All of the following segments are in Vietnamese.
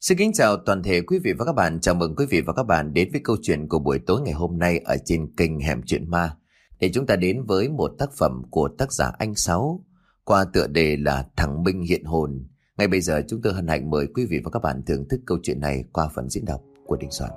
Xin kính chào toàn thể quý vị và các bạn. Chào mừng quý vị và các bạn đến với câu chuyện của buổi tối ngày hôm nay ở trên kênh Hẻm Chuyện Ma. Để chúng ta đến với một tác phẩm của tác giả Anh Sáu qua tựa đề là Thằng Minh Hiện Hồn. Ngay bây giờ chúng tôi hân hạnh mời quý vị và các bạn thưởng thức câu chuyện này qua phần diễn đọc của Đình Soạn.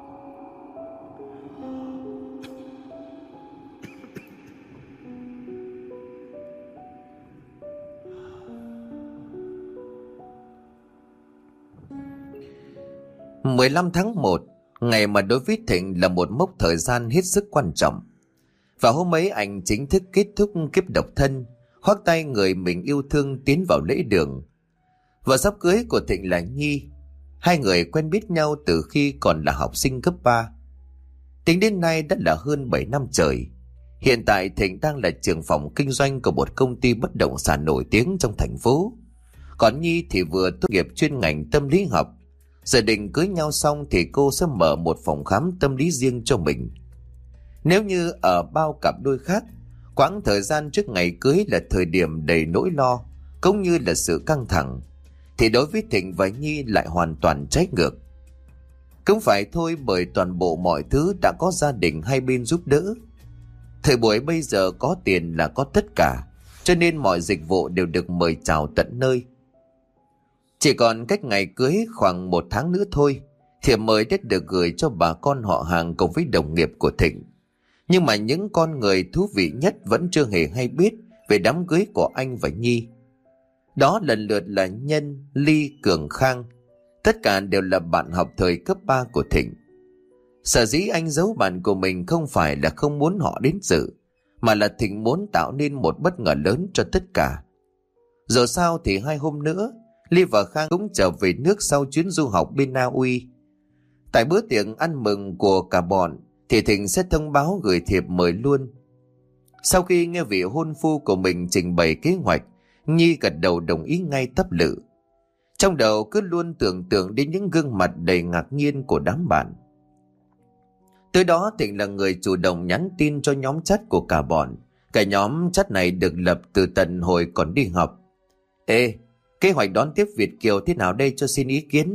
Mười 15 tháng 1, ngày mà đối với Thịnh là một mốc thời gian hết sức quan trọng. Và hôm ấy anh chính thức kết thúc kiếp độc thân, khoác tay người mình yêu thương tiến vào lễ đường. Vợ sắp cưới của Thịnh là Nhi. Hai người quen biết nhau từ khi còn là học sinh cấp 3. Tính đến nay đã là hơn 7 năm trời. Hiện tại Thịnh đang là trưởng phòng kinh doanh của một công ty bất động sản nổi tiếng trong thành phố. Còn Nhi thì vừa tốt nghiệp chuyên ngành tâm lý học. Gia đình cưới nhau xong thì cô sẽ mở một phòng khám tâm lý riêng cho mình. Nếu như ở bao cặp đôi khác, quãng thời gian trước ngày cưới là thời điểm đầy nỗi lo, cũng như là sự căng thẳng, thì đối với Thịnh và Nhi lại hoàn toàn trái ngược. Cũng phải thôi, bởi toàn bộ mọi thứ đã có gia đình hai bên giúp đỡ. Thời buổi bây giờ có tiền là có tất cả, cho nên mọi dịch vụ đều được mời chào tận nơi. Chỉ còn cách ngày cưới khoảng 1 tháng nữa thôi, thiệp mời đã được gửi cho bà con họ hàng cùng với đồng nghiệp của Thịnh. Nhưng mà những con người thú vị nhất vẫn chưa hề hay biết về đám cưới của anh và Nhi. Đó lần lượt là Nhân, Ly, Cường, Khang. Tất cả đều là bạn học thời cấp 3 của Thịnh. Sở dĩ anh giấu bạn của mình không phải là không muốn họ đến dự, mà là Thịnh muốn tạo nên một bất ngờ lớn cho tất cả. Rồi sao thì 2 hôm nữa, Ly và Khang cũng trở về nước sau chuyến du học bên Na Uy. Tại bữa tiệc ăn mừng của cả bọn thì Thịnh sẽ thông báo gửi thiệp mời luôn. Sau khi nghe vị hôn phu của mình trình bày kế hoạch, Nhi gật đầu đồng ý ngay tấp lự. Trong đầu cứ luôn tưởng tượng đến những gương mặt đầy ngạc nhiên của đám bạn. Tới đó Thịnh là người chủ động nhắn tin cho nhóm chat của cả bọn. Cả nhóm chat này được lập từ tận hồi còn đi học. Ê, kế hoạch đón tiếp Việt kiều thế nào đây, cho xin ý kiến.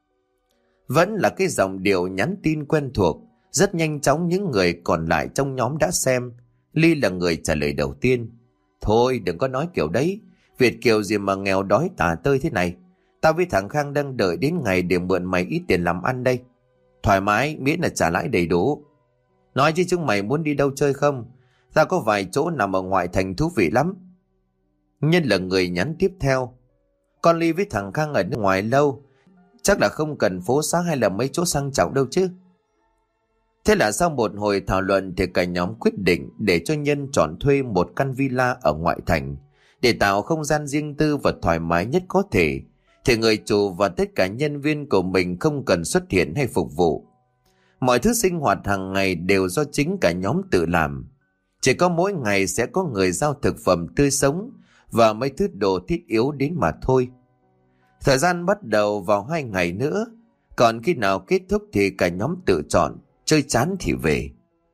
Vẫn là cái giọng điệu nhắn tin quen thuộc. Rất nhanh chóng những người còn lại trong nhóm đã xem. Ly là người trả lời đầu tiên. Thôi đừng có nói kiểu đấy, Việt kiều gì mà nghèo đói tả tơi thế này. Tao với thằng Khang đang đợi đến ngày để mượn mày ít tiền làm ăn đây. Thoải mái, miễn là trả lãi đầy đủ. Nói chứ chúng mày muốn đi đâu chơi không? Tao có vài chỗ nằm ở ngoại thành thú vị lắm. Nhân là người nhắn tiếp theo. Con Ly với thằng Khang ở nước ngoài lâu, chắc là không cần phố xá hay là mấy chỗ sang trọng đâu chứ. Thế là sau một hồi thảo luận thì cả nhóm quyết định để cho Nhân chọn thuê một căn villa ở ngoại thành để tạo không gian riêng tư và thoải mái nhất có thể. Thì người chủ và tất cả nhân viên của mình không cần xuất hiện hay phục vụ. Mọi thứ sinh hoạt hàng ngày đều do chính cả nhóm tự làm. Chỉ có mỗi ngày sẽ có người giao thực phẩm tươi sống và mấy thứ đồ thiết yếu đến mà thôi. Thời gian bắt đầu vào 2 ngày nữa, còn khi nào kết thúc thì cả nhóm tự chọn, chơi chán thì về.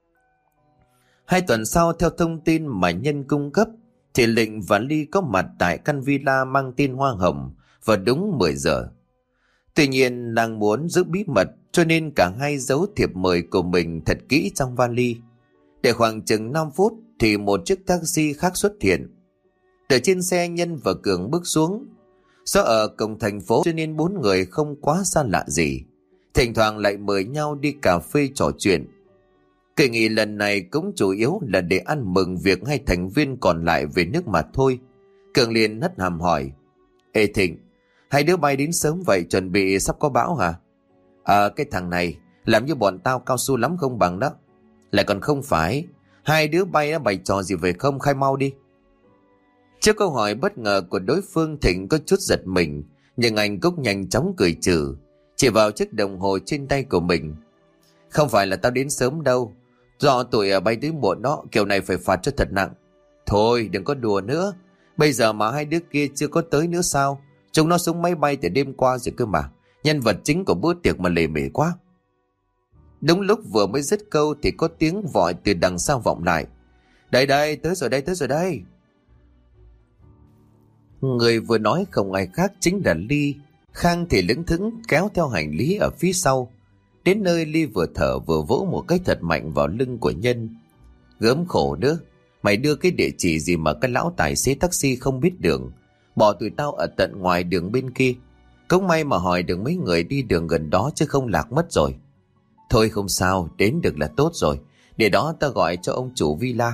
2 tuần sau, theo thông tin mà Nhân cung cấp, thì Lịnh và Ly có mặt tại căn villa mang tên Hoa Hồng vào đúng 10 giờ. Tuy nhiên đang muốn giữ bí mật, cho nên cả hai giấu thiệp mời của mình thật kỹ trong vali. Để khoảng chừng 5 phút thì một chiếc taxi khác xuất hiện. Từ trên xe, Nhân và Cường bước xuống. Do ở cổng thành phố cho nên 4 người không quá xa lạ gì. Thỉnh thoảng lại mời nhau đi cà phê trò chuyện. Kỳ nghỉ lần này cũng chủ yếu là để ăn mừng việc 2 thành viên còn lại về nước mà thôi. Cường liền hất hàm hỏi. Ê Thịnh, 2 đứa bay đến sớm vậy, chuẩn bị sắp có bão hả? Cái thằng này làm như bọn tao cao su lắm không bằng đó. Lại còn không phải, 2 đứa bay đã bày trò gì về không, khai mau đi. Trước câu hỏi bất ngờ của đối phương, Thịnh có chút giật mình, nhưng anh cũng nhanh chóng cười trừ, chỉ vào chiếc đồng hồ trên tay của mình. Không phải là tao đến sớm đâu, do tụi bay tới muộn đó, kiểu này phải phạt cho thật nặng. Thôi đừng có đùa nữa, bây giờ mà 2 đứa kia chưa có tới nữa sao? Chúng nó xuống máy bay từ đêm qua rồi cơ mà, nhân vật chính của bữa tiệc mà lề mề quá. Đúng lúc vừa mới dứt câu thì có tiếng vội từ đằng sau vọng lại. Đây đây, tới rồi đây. Người vừa nói không ai khác chính là Ly. Khang thì lững thững kéo theo hành lý ở phía sau. Đến nơi Ly vừa thở vừa vỗ một cái thật mạnh vào lưng của Nhân. Gớm khổ nữa, mày đưa cái địa chỉ gì mà cái lão tài xế taxi không biết đường, bỏ tụi tao ở tận ngoài đường bên kia. Cũng may mà hỏi được mấy người đi đường gần đó chứ không lạc mất rồi. Thôi không sao, đến được là tốt rồi. Để đó ta gọi cho ông chủ villa.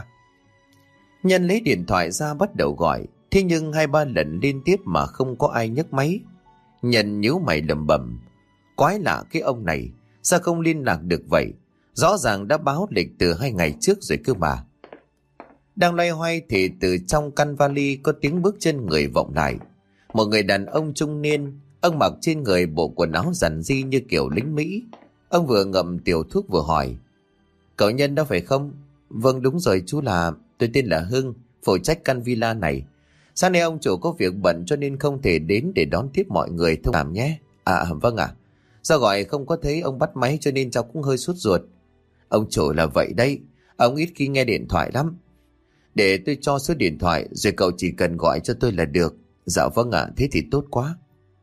Nhân lấy điện thoại ra bắt đầu gọi. Thế nhưng 2-3 lần liên tiếp mà không có ai nhấc máy. Nhân nhíu mày lẩm bẩm. Quái lạ cái ông này, sao không liên lạc được vậy? Rõ ràng đã báo lịch từ 2 ngày trước rồi cơ mà. Đang loay hoay thì từ trong căn vali có tiếng bước chân người vọng lại. Một người đàn ông trung niên. Ông mặc trên người bộ quần áo rằn ri như kiểu lính Mỹ. Ông vừa ngậm tiểu thuốc vừa hỏi. Cậu Nhân đó phải không? Vâng đúng rồi chú, tôi tên là Hưng, phụ trách căn villa này. Sáng nay ông chủ có việc bận cho nên không thể đến để đón tiếp mọi người thông cảm nhé. À vâng ạ. Sao gọi không có thấy ông bắt máy cho nên cháu cũng hơi sốt ruột. Ông chủ là vậy đấy, ông ít khi nghe điện thoại lắm. Để tôi cho số điện thoại rồi cậu chỉ cần gọi cho tôi là được. Dạ vâng ạ, thế thì tốt quá.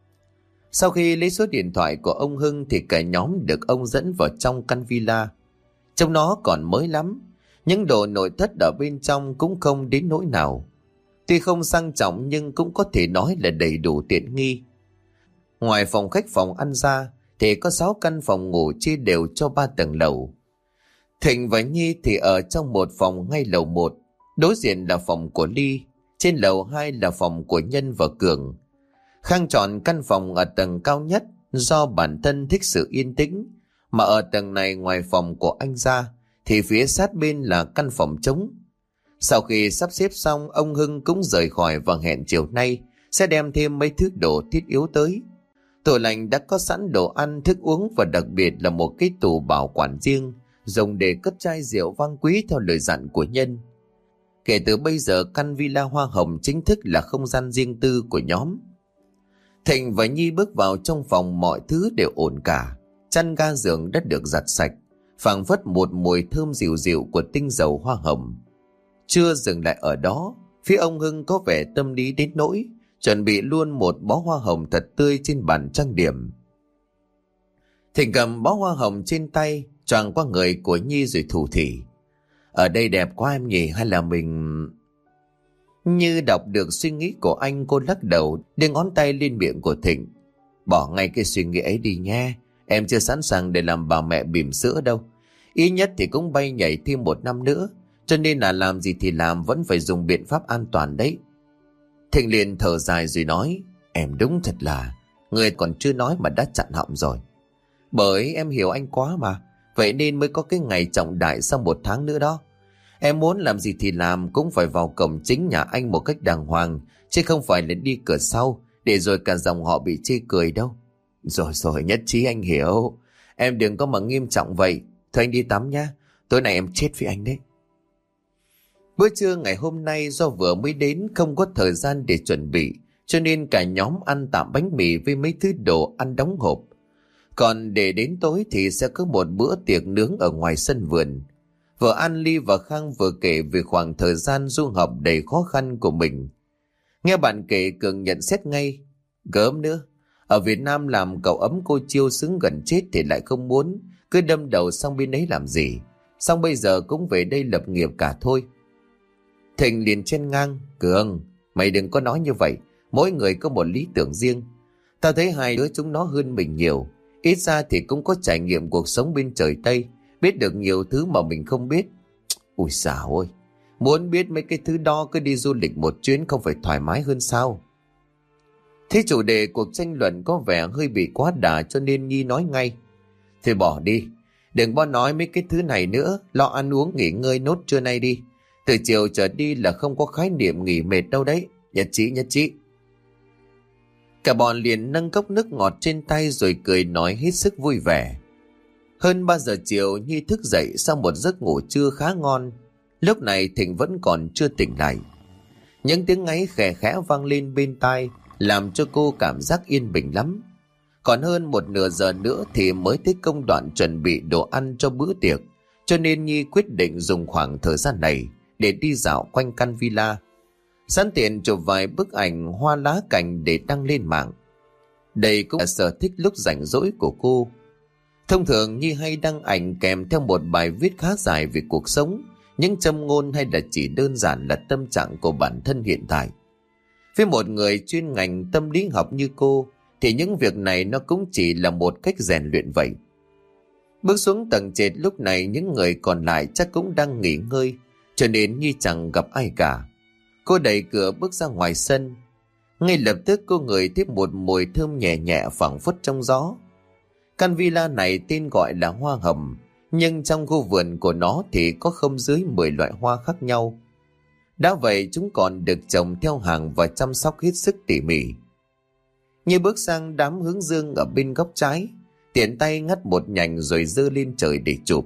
Sau khi lấy số điện thoại của ông Hưng thì cả nhóm được ông dẫn vào trong căn villa. Trong nó còn mới lắm, những đồ nội thất ở bên trong cũng không đến nỗi nào. Tuy không sang trọng nhưng cũng có thể nói là đầy đủ tiện nghi. Ngoài phòng khách phòng ăn ra thì có 6 căn phòng ngủ chia đều cho 3 tầng lầu. Thịnh và Nhi thì ở trong một phòng ngay lầu 1, đối diện là phòng của Ly, trên lầu 2 là phòng của Nhân và Cường. Khang chọn căn phòng ở tầng cao nhất do bản thân thích sự yên tĩnh, mà ở tầng này ngoài phòng của anh ra thì phía sát bên là căn phòng trống. Sau khi sắp xếp xong, ông Hưng cũng rời khỏi và hẹn chiều nay sẽ đem thêm mấy thứ đồ thiết yếu tới. Tủ lạnh đã có sẵn đồ ăn, thức uống và đặc biệt là một cái tủ bảo quản riêng dùng để cất chai rượu vang quý theo lời dặn của Nhân. Kể từ bây giờ căn villa hoa hồng chính thức là không gian riêng tư của nhóm. Thịnh và Nhi bước vào trong phòng, mọi thứ đều ổn cả. Chăn ga giường đã được giặt sạch, phảng phất một mùi thơm dịu dịu của tinh dầu hoa hồng. Chưa dừng lại ở đó, phía ông Hưng có vẻ tâm lý đến nỗi chuẩn bị luôn một bó hoa hồng thật tươi trên bàn trang điểm. Thịnh cầm bó hoa hồng trên tay, choàng qua người của Nhi rồi thủ thỉ. Ở đây đẹp quá em nhỉ, hay là mình... Như đọc được suy nghĩ của anh, cô lắc đầu, đưa ngón tay lên miệng của Thịnh. Bỏ ngay cái suy nghĩ ấy đi nha, em chưa sẵn sàng để làm bà mẹ bỉm sữa đâu. Ít nhất thì cũng bay nhảy thêm 1 năm nữa, cho nên là làm gì thì làm vẫn phải dùng biện pháp an toàn đấy. Thịnh liền thở dài rồi nói, em đúng thật là, người còn chưa nói mà đã chặn họng rồi. Bởi em hiểu anh quá mà, vậy nên mới có cái ngày trọng đại sau 1 tháng nữa đó. Em muốn làm gì thì làm, cũng phải vào cổng chính nhà anh một cách đàng hoàng, chứ không phải là đi cửa sau, để rồi cả dòng họ bị chê cười đâu. Rồi, nhất trí anh hiểu. Em đừng có mà nghiêm trọng vậy. Thôi anh đi tắm nhá, tối nay em chết với anh đấy. Bữa trưa ngày hôm nay do vừa mới đến không có thời gian để chuẩn bị, cho nên cả nhóm ăn tạm bánh mì với mấy thứ đồ ăn đóng hộp. Còn để đến tối thì sẽ có một bữa tiệc nướng ở ngoài sân vườn. Vừa ăn, Ly và Khang vừa kể về khoảng thời gian du học đầy khó khăn của mình. Nghe bạn kể, Cường nhận xét ngay. Gớm nữa, ở Việt Nam làm cậu ấm cô chiêu xứng gần chết thì lại không muốn, cứ đâm đầu sang bên ấy làm gì. Xong bây giờ cũng về đây lập nghiệp cả thôi. Thịnh liền chen ngang. Cường, mày đừng có nói như vậy, mỗi người có một lý tưởng riêng. Tao thấy 2 đứa chúng nó hơn mình nhiều, ít ra thì cũng có trải nghiệm cuộc sống bên trời Tây, biết được nhiều thứ mà mình không biết. Ui xào ơi, muốn biết mấy cái thứ đó cứ đi du lịch một chuyến không phải thoải mái hơn sao? Thế chủ đề cuộc tranh luận có vẻ hơi bị quá đà, cho nên Nhi nói ngay. Thì bỏ đi, đừng có nói mấy cái thứ này nữa, lo ăn uống nghỉ ngơi nốt trưa nay đi. Từ chiều trở đi là không có khái niệm nghỉ mệt đâu đấy. Nhất trí. Cả bọn liền nâng cốc nước ngọt trên tay rồi cười nói hết sức vui vẻ. Hơn 3 giờ chiều, Nhi thức dậy sau một giấc ngủ trưa khá ngon. Lúc này Thịnh vẫn còn chưa tỉnh lại. Những tiếng ngáy khẽ khẽ vang lên bên tai làm cho cô cảm giác yên bình lắm. Còn hơn 1 nửa giờ nữa thì mới tới công đoạn chuẩn bị đồ ăn cho bữa tiệc, cho nên Nhi quyết định dùng khoảng thời gian này để đi dạo quanh căn villa, sẵn tiện chụp vài bức ảnh hoa lá cảnh để đăng lên mạng. Đây cũng là sở thích lúc rảnh rỗi của cô. Thông thường Nhi hay đăng ảnh kèm theo một bài viết khá dài về cuộc sống, những châm ngôn hay là chỉ đơn giản là tâm trạng của bản thân hiện tại. Với một người chuyên ngành tâm lý học như cô thì những việc này nó cũng chỉ là một cách rèn luyện vậy. Bước xuống tầng trệt lúc này những người còn lại chắc cũng đang nghỉ ngơi, cho nên Nhi chẳng gặp ai cả. Cô đẩy cửa bước ra ngoài sân. Ngay lập tức cô ngửi thấy một mùi thơm nhẹ nhẹ phảng phất trong gió. Căn villa này tên gọi là Hoa Hầm, nhưng trong khu vườn của nó thì có không dưới 10 loại hoa khác nhau. Đã vậy chúng còn được trồng theo hàng và chăm sóc hết sức tỉ mỉ. Như bước sang đám hướng dương ở bên góc trái, tiện tay ngắt một nhành rồi giơ lên trời để chụp.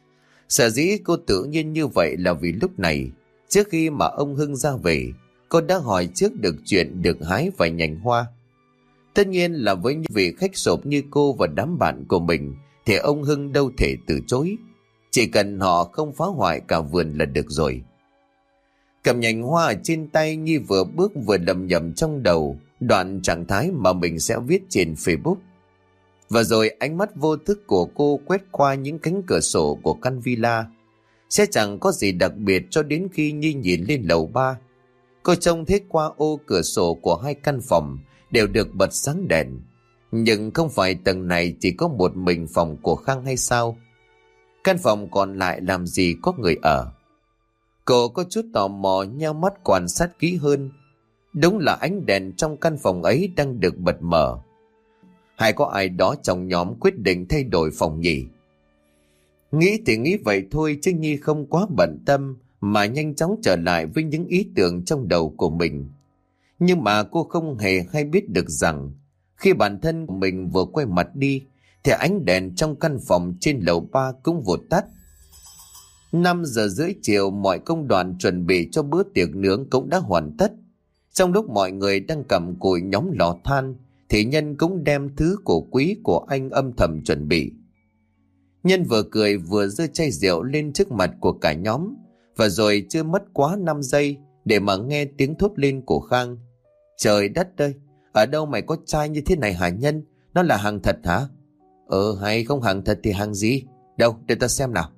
Sở dĩ cô tự nhiên như vậy là vì lúc này, trước khi mà ông Hưng ra về, cô đã hỏi trước được chuyện được hái vài nhành hoa. Tất nhiên là với những vị khách sộp như cô và đám bạn của mình thì ông Hưng đâu thể từ chối. Chỉ cần họ không phá hoại cả vườn là được rồi. Cầm nhành hoa ở trên tay, Nhi vừa bước vừa lầm nhầm trong đầu đoạn trạng thái mà mình sẽ viết trên Facebook. Và rồi ánh mắt vô thức của cô quét qua những cánh cửa sổ của căn villa. Sẽ chẳng có gì đặc biệt cho đến khi Nhi nhìn lên lầu 3. Cô trông thấy qua ô cửa sổ của hai căn phòng đều được bật sáng đèn. Nhưng không phải tầng này chỉ có một mình phòng của Khang hay sao? Căn phòng còn lại làm gì có người ở? Cô có chút tò mò nheo mắt quan sát kỹ hơn. Đúng là ánh đèn trong căn phòng ấy đang được bật mở. Hay có ai đó trong nhóm quyết định thay đổi phòng nhỉ? Nghĩ thì nghĩ vậy thôi chứ Nhi không quá bận tâm mà nhanh chóng trở lại với những ý tưởng trong đầu của mình. Nhưng mà cô không hề hay biết được rằng khi bản thân của mình vừa quay mặt đi thì ánh đèn trong căn phòng trên lầu 3 cũng vụt tắt. 5 giờ rưỡi chiều mọi công đoạn chuẩn bị cho bữa tiệc nướng cũng đã hoàn tất. Trong lúc mọi người đang cầm cùi nhóm lò than thì Nhân cũng đem thứ cổ quý của anh âm thầm chuẩn bị. Nhân vừa cười vừa giơ chai rượu lên trước mặt của cả nhóm, và rồi chưa mất quá 5 giây để mà nghe tiếng thốt lên của Khang. Trời đất ơi, ở đâu mày có chai như thế này hả Nhân? Nó là hàng thật hả? Hay không hàng thật thì hàng gì? Đâu, để ta xem nào.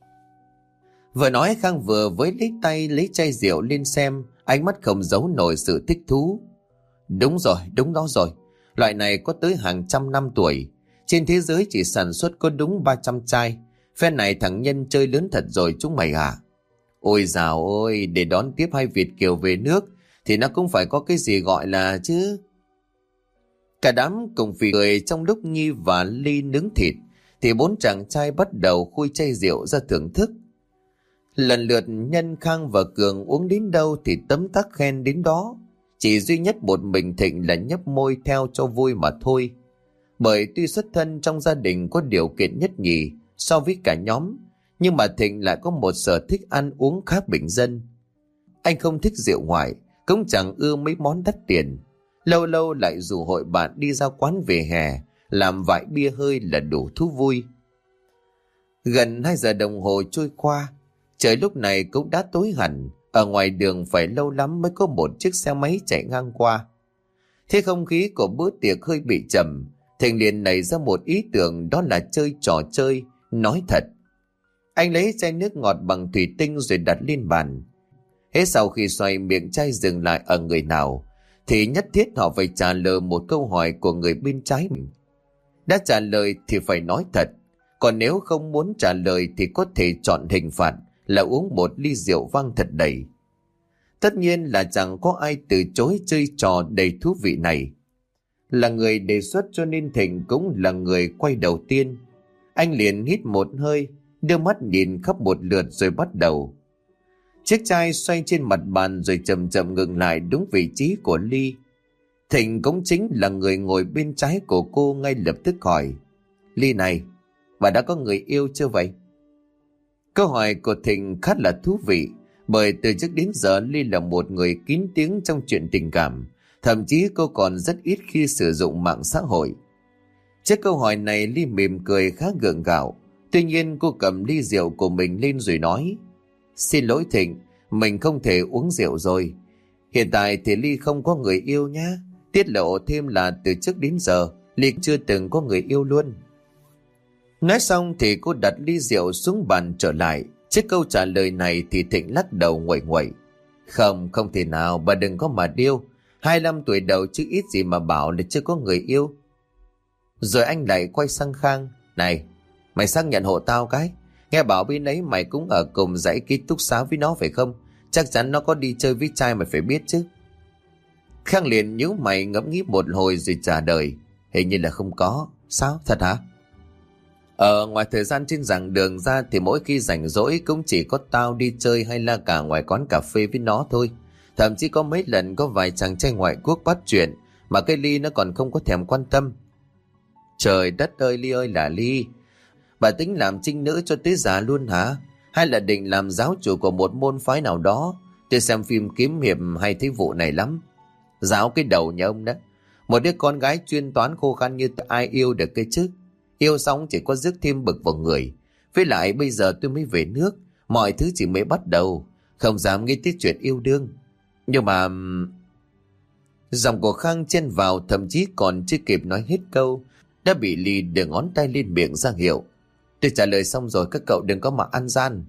Vừa nói Khang vừa với lấy tay lấy chai rượu lên xem, ánh mắt không giấu nổi sự thích thú. Đúng rồi, đúng đó rồi. Loại này có tới hàng trăm năm tuổi. Trên thế giới chỉ sản xuất có đúng 300 chai. Phe này thằng Nhân chơi lớn thật rồi chúng mày à? Ôi dào ôi, để đón tiếp hai Việt kiều về nước thì nó cũng phải có cái gì gọi là chứ. Cả đám cùng phì cười trong lúc Nhi và Ly nướng thịt thì 4 chàng trai bắt đầu khui chai rượu ra thưởng thức. Lần lượt Nhân, Khang và Cường uống đến đâu thì tấm tắc khen đến đó. Chỉ duy nhất một mình Thịnh là nhấp môi theo cho vui mà thôi. Bởi tuy xuất thân trong gia đình có điều kiện nhất nhì so với cả nhóm, nhưng mà Thịnh lại có một sở thích ăn uống khá bình dân. Anh không thích rượu ngoại, cũng chẳng ưa mấy món đắt tiền. Lâu lâu lại rủ hội bạn đi ra quán về hè, làm vại bia hơi là đủ thú vui. Gần 2 giờ đồng hồ trôi qua, trời lúc này cũng đã tối hẳn. Ở ngoài đường phải lâu lắm mới có một chiếc xe máy chạy ngang qua. Thế không khí của bữa tiệc hơi bị trầm, Thịnh liền nảy ra một ý tưởng, đó là chơi trò chơi nói thật. Anh lấy chai nước ngọt bằng thủy tinh rồi đặt lên bàn. Hết sau khi xoay miệng chai dừng lại ở người nào thì nhất thiết họ phải trả lời một câu hỏi của người bên trái mình. Đã trả lời thì phải nói thật, còn nếu không muốn trả lời thì có thể chọn hình phạt là uống một ly rượu vang thật đầy. Tất nhiên là chẳng có ai từ chối chơi trò đầy thú vị này. Là người đề xuất cho nên Thịnh cũng là người quay đầu tiên. Anh liền hít một hơi, đưa mắt nhìn khắp một lượt rồi bắt đầu. Chiếc chai xoay trên mặt bàn rồi chậm chậm ngừng lại đúng vị trí của Ly. Thịnh cũng chính là người ngồi bên trái của cô, ngay lập tức hỏi: Ly này, bà đã có người yêu chưa vậy? Câu hỏi của Thịnh khá là thú vị, bởi từ trước đến giờ Ly là một người kín tiếng trong chuyện tình cảm, thậm chí cô còn rất ít khi sử dụng mạng xã hội. Trước câu hỏi này Ly mỉm cười khá gượng gạo. Tuy nhiên cô cầm ly rượu của mình lên rồi nói: Xin lỗi Thịnh, mình không thể uống rượu rồi. Hiện tại thì Ly không có người yêu nhá. Tiết lộ thêm là từ trước đến giờ Ly chưa từng có người yêu luôn. Nói xong thì cô đặt ly rượu xuống bàn trở lại. Trước câu trả lời này thì Thịnh lắc đầu nguậy nguậy. Không thể nào, bà đừng có mà điêu. 25 tuổi đầu chứ ít gì mà bảo là chưa có người yêu. Rồi anh lại quay sang Khang. Này, mày xác nhận hộ tao cái. Nghe bảo bên ấy mày cũng ở cùng dãy ký túc xá với nó phải không? Chắc chắn nó có đi chơi với trai mày phải biết chứ. Khang liền nhíu mày ngẫm nghĩ một hồi rồi trả lời. Hình như là không có. Sao? Thật hả? Ngoài thời gian trên giảng đường ra thì mỗi khi rảnh rỗi cũng chỉ có tao đi chơi hay là cả ngoài quán cà phê với nó thôi. Thậm chí có mấy lần có vài chàng trai ngoại quốc bắt chuyện mà cái Ly nó còn không có thèm quan tâm. Trời đất ơi Ly ơi là Ly, bà tính làm trinh nữ cho tới già luôn hả? Hay là định làm giáo chủ của một môn phái nào đó? Tôi xem phim kiếm hiệp hay thấy vụ này lắm. Giáo cái đầu nhà ông đó. Một đứa con gái chuyên toán khô khan như ai yêu được cái chứ? Yêu xong chỉ có rước thêm bực vào người. Với lại bây giờ tôi mới về nước, mọi thứ chỉ mới bắt đầu, không dám nghĩ tới chuyện yêu đương. Nhưng mà... Giọng của Khang chen vào, thậm chí còn chưa kịp nói hết câu đã bị Ly đưa ngón tay lên miệng ra hiệu. Tôi trả lời xong rồi, các cậu đừng có mà ăn gian.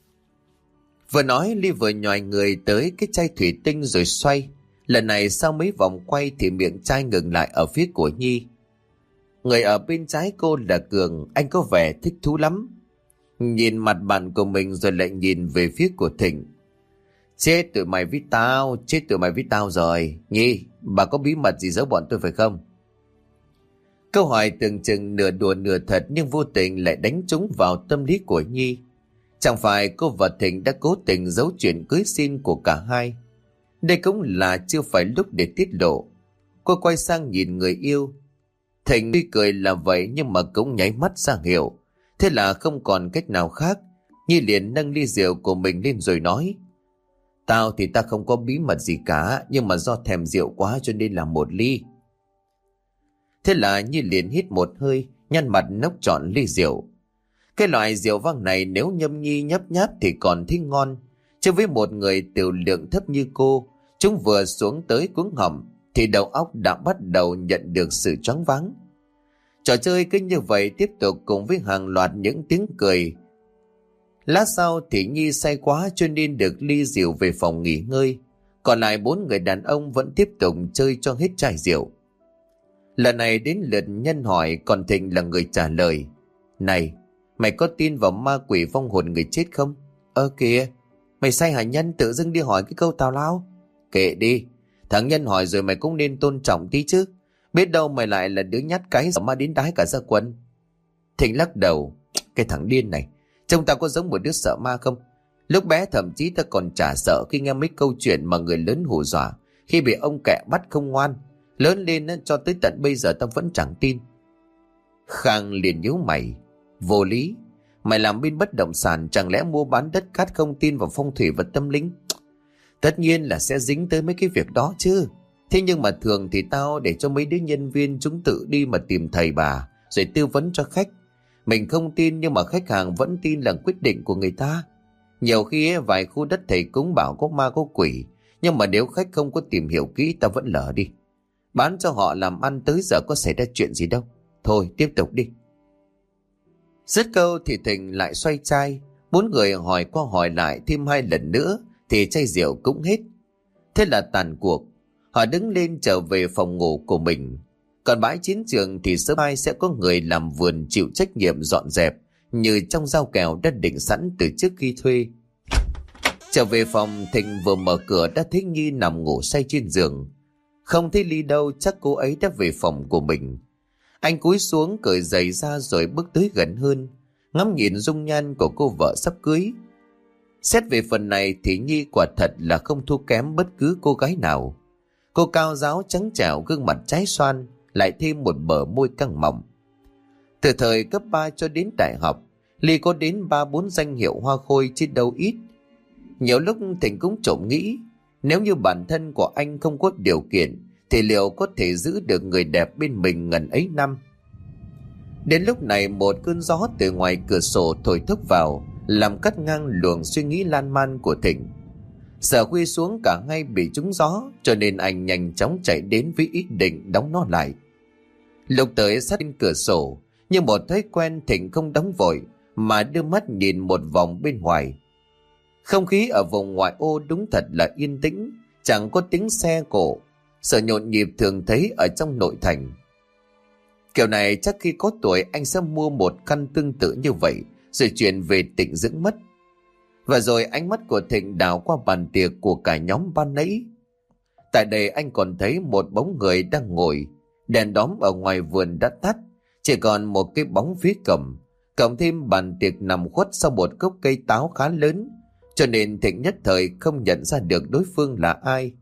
Vừa nói Ly vừa nhòi người tới cái chai thủy tinh rồi xoay. Lần này sau mấy vòng quay thì miệng chai ngừng lại ở phía của Nhi. Người ở bên trái cô là Cường, anh có vẻ thích thú lắm. Nhìn mặt bạn của mình rồi lại nhìn về phía của Thịnh. Chết tụi mày với tao rồi. Nhi, bà có bí mật gì giấu bọn tôi phải không? Câu hỏi tưởng chừng nửa đùa nửa thật nhưng vô tình lại đánh trúng vào tâm lý của Nhi. Chẳng phải cô và Thịnh đã cố tình giấu chuyện cưới xin của cả hai. Đây cũng là chưa phải lúc để tiết lộ. Cô quay sang nhìn người yêu. Thịnh tuy cười là vậy nhưng mà cũng nháy mắt ra hiệu. Thế là không còn cách nào khác. Nhi liền nâng ly rượu của mình lên rồi nói. Tao thì ta không có bí mật gì cả, nhưng mà do thèm rượu quá cho nên là một ly. Thế là Nhi liền hít một hơi, nhăn mặt nốc trọn ly rượu. Cái loại rượu vang này nếu nhâm nhi nhấp nháp thì còn thấy ngon. Chứ với một người tiểu lượng thấp như cô, chúng vừa xuống tới cuống họng thì đầu óc đã bắt đầu nhận được sự choáng váng. Trò chơi cứ như vậy tiếp tục cùng với hàng loạt những tiếng cười. Lát sau thì Nhi say quá cho nên được ly rượu về phòng nghỉ ngơi. Còn lại 4 người đàn ông vẫn tiếp tục chơi cho hết chai rượu. Lần này đến lượt Nhân hỏi, còn Thịnh là người trả lời. Này, mày có tin vào ma quỷ vong hồn người chết không? Kìa, mày say hả Nhân, tự dưng đi hỏi cái câu tào lao? Kệ đi, thằng Nhân hỏi rồi mày cũng nên tôn trọng tí chứ. Biết đâu mày lại là đứa nhát cái sợ ma đến đái cả gia quân. Thịnh lắc đầu. Cái thằng điên này, trông tao có giống một đứa sợ ma không? Lúc bé thậm chí tao còn chả sợ khi nghe mấy câu chuyện mà người lớn hù dọa khi bị ông kẹ bắt không ngoan. Lớn lên cho tới tận bây giờ tao vẫn chẳng tin. Khang liền nhíu mày. Vô lý, mày làm bên bất động sản chẳng lẽ mua bán đất cát không tin vào phong thủy và tâm linh? Tất nhiên là sẽ dính tới mấy cái việc đó chứ. Thế nhưng mà thường thì tao để cho mấy đứa nhân viên chúng tự đi mà tìm thầy bà rồi tư vấn cho khách. Mình không tin nhưng mà khách hàng vẫn tin là quyết định của người ta. Nhiều khi vài khu đất thầy cúng bảo có ma có quỷ, nhưng mà nếu khách không có tìm hiểu kỹ ta vẫn lỡ đi. Bán cho họ làm ăn tới giờ có xảy ra chuyện gì đâu. Thôi tiếp tục đi. Dứt câu thì Thịnh lại xoay chai. 4 người hỏi qua hỏi lại thêm 2 lần nữa thì chai rượu cũng hết. Thế là tàn cuộc. Họ đứng lên trở về phòng ngủ của mình. Còn bãi chiến trường thì sớm mai sẽ có người làm vườn chịu trách nhiệm dọn dẹp, như trong giao kèo đã định sẵn từ trước khi thuê. Trở về phòng, Thịnh vừa mở cửa đã thấy Nhi nằm ngủ say trên giường. Không thấy Ly đâu, chắc cô ấy đã về phòng của mình. Anh cúi xuống cởi giày ra rồi bước tới gần hơn, ngắm nhìn dung nhan của cô vợ sắp cưới. Xét về phần này thì Nhi quả thật là không thua kém bất cứ cô gái nào. Cô cao ráo trắng trẻo, gương mặt trái xoan, lại thêm một bờ môi căng mọng. Từ thời cấp 3 cho đến đại học, Ly có đến 3-4 danh hiệu hoa khôi chứ đâu ít. Nhiều lúc Thịnh cũng trộm nghĩ, nếu như bản thân của anh không có điều kiện thì liệu có thể giữ được người đẹp bên mình ngần ấy năm. Đến lúc này một cơn gió từ ngoài cửa sổ thổi thốc vào, làm cắt ngang luồng suy nghĩ lan man của Thịnh. Sợ Huy xuống cả ngay bị trúng gió, cho nên anh nhanh chóng chạy đến với ý định đóng nó lại. Lúc tới sát bên cửa sổ, như một thói quen Thịnh không đóng vội mà đưa mắt nhìn một vòng bên ngoài. Không khí ở vùng ngoại ô đúng thật là yên tĩnh, chẳng có tiếng xe cộ, sợ nhộn nhịp thường thấy ở trong nội thành. Kiểu này chắc khi có tuổi anh sẽ mua một căn tương tự như vậy rồi chuyển về Tịnh dưỡng mất. Và rồi ánh mắt của Thịnh đảo qua bàn tiệc của cả nhóm ban nãy. Tại đây anh còn thấy một bóng người đang ngồi, đèn đóm ở ngoài vườn đã tắt, chỉ còn một cái bóng phía cầm, cộng thêm bàn tiệc nằm khuất sau một gốc cây táo khá lớn, cho nên Thịnh nhất thời không nhận ra được đối phương là ai.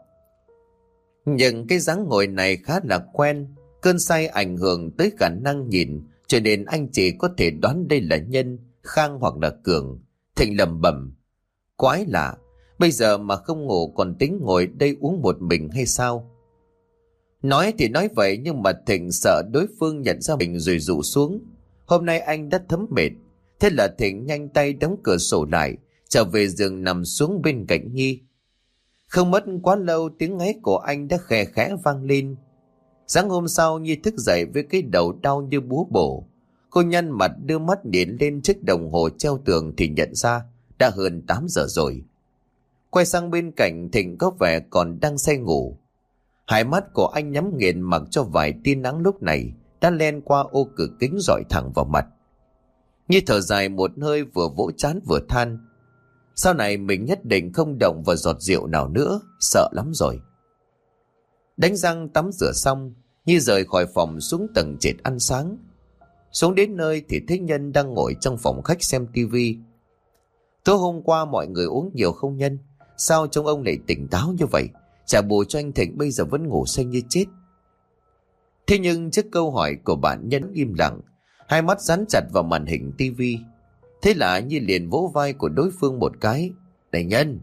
Nhưng cái dáng ngồi này khá là quen, cơn say ảnh hưởng tới khả năng nhìn, cho nên anh chỉ có thể đoán đây là Nhân, Khang hoặc là Cường. Thịnh lẩm bẩm, quái lạ, bây giờ mà không ngủ còn tính ngồi đây uống một mình hay sao? Nói thì nói vậy nhưng mà Thịnh sợ đối phương nhận ra mình rồi rụ xuống. Hôm nay anh đã thấm mệt, thế là Thịnh nhanh tay đóng cửa sổ lại, trở về giường nằm xuống bên cạnh Nhi. Không mất quá lâu tiếng ngáy của anh đã khẽ khẽ vang lên. Sáng hôm sau Nhi thức dậy với cái đầu đau như búa bổ. Cô nhăn mặt đưa mắt nhìn lên chiếc đồng hồ treo tường thì nhận ra đã hơn 8 giờ rồi. Quay sang bên cạnh Thịnh có vẻ còn đang say ngủ. Hai mắt của anh nhắm nghiền mặc cho vài tia nắng lúc này đã len qua ô cửa kính rọi thẳng vào mặt. Nhi thở dài một hơi vừa vỗ trán vừa than. Sau này mình nhất định không động vào giọt rượu nào nữa, sợ lắm rồi. Đánh răng tắm rửa xong, Nhi rời khỏi phòng xuống tầng trệt ăn sáng. Xuống đến nơi thì thấy Nhân đang ngồi trong phòng khách xem tivi. Tối hôm qua mọi người uống nhiều không Nhân? Sao trông ông lại tỉnh táo như vậy? Chả bù cho anh Thịnh bây giờ vẫn ngủ say như chết. Thế nhưng trước câu hỏi của bạn Nhân im lặng, hai mắt dán chặt vào màn hình tivi. Thế là Nhi liền vỗ vai của đối phương một cái. Này Nhân!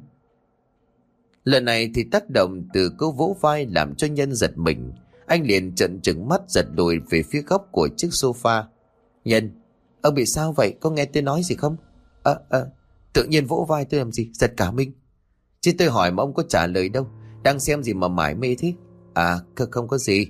Lần này thì tác động từ câu vỗ vai làm cho Nhân giật mình. Anh liền trợn trừng mắt giật lùi về phía góc của chiếc sofa. Nhân! Ông bị sao vậy? Có nghe tôi nói gì không? Tự nhiên vỗ vai tôi làm gì? Giật cả mình. Chứ tôi hỏi mà ông có trả lời đâu. Đang xem gì mà mải mê thế? Không có gì.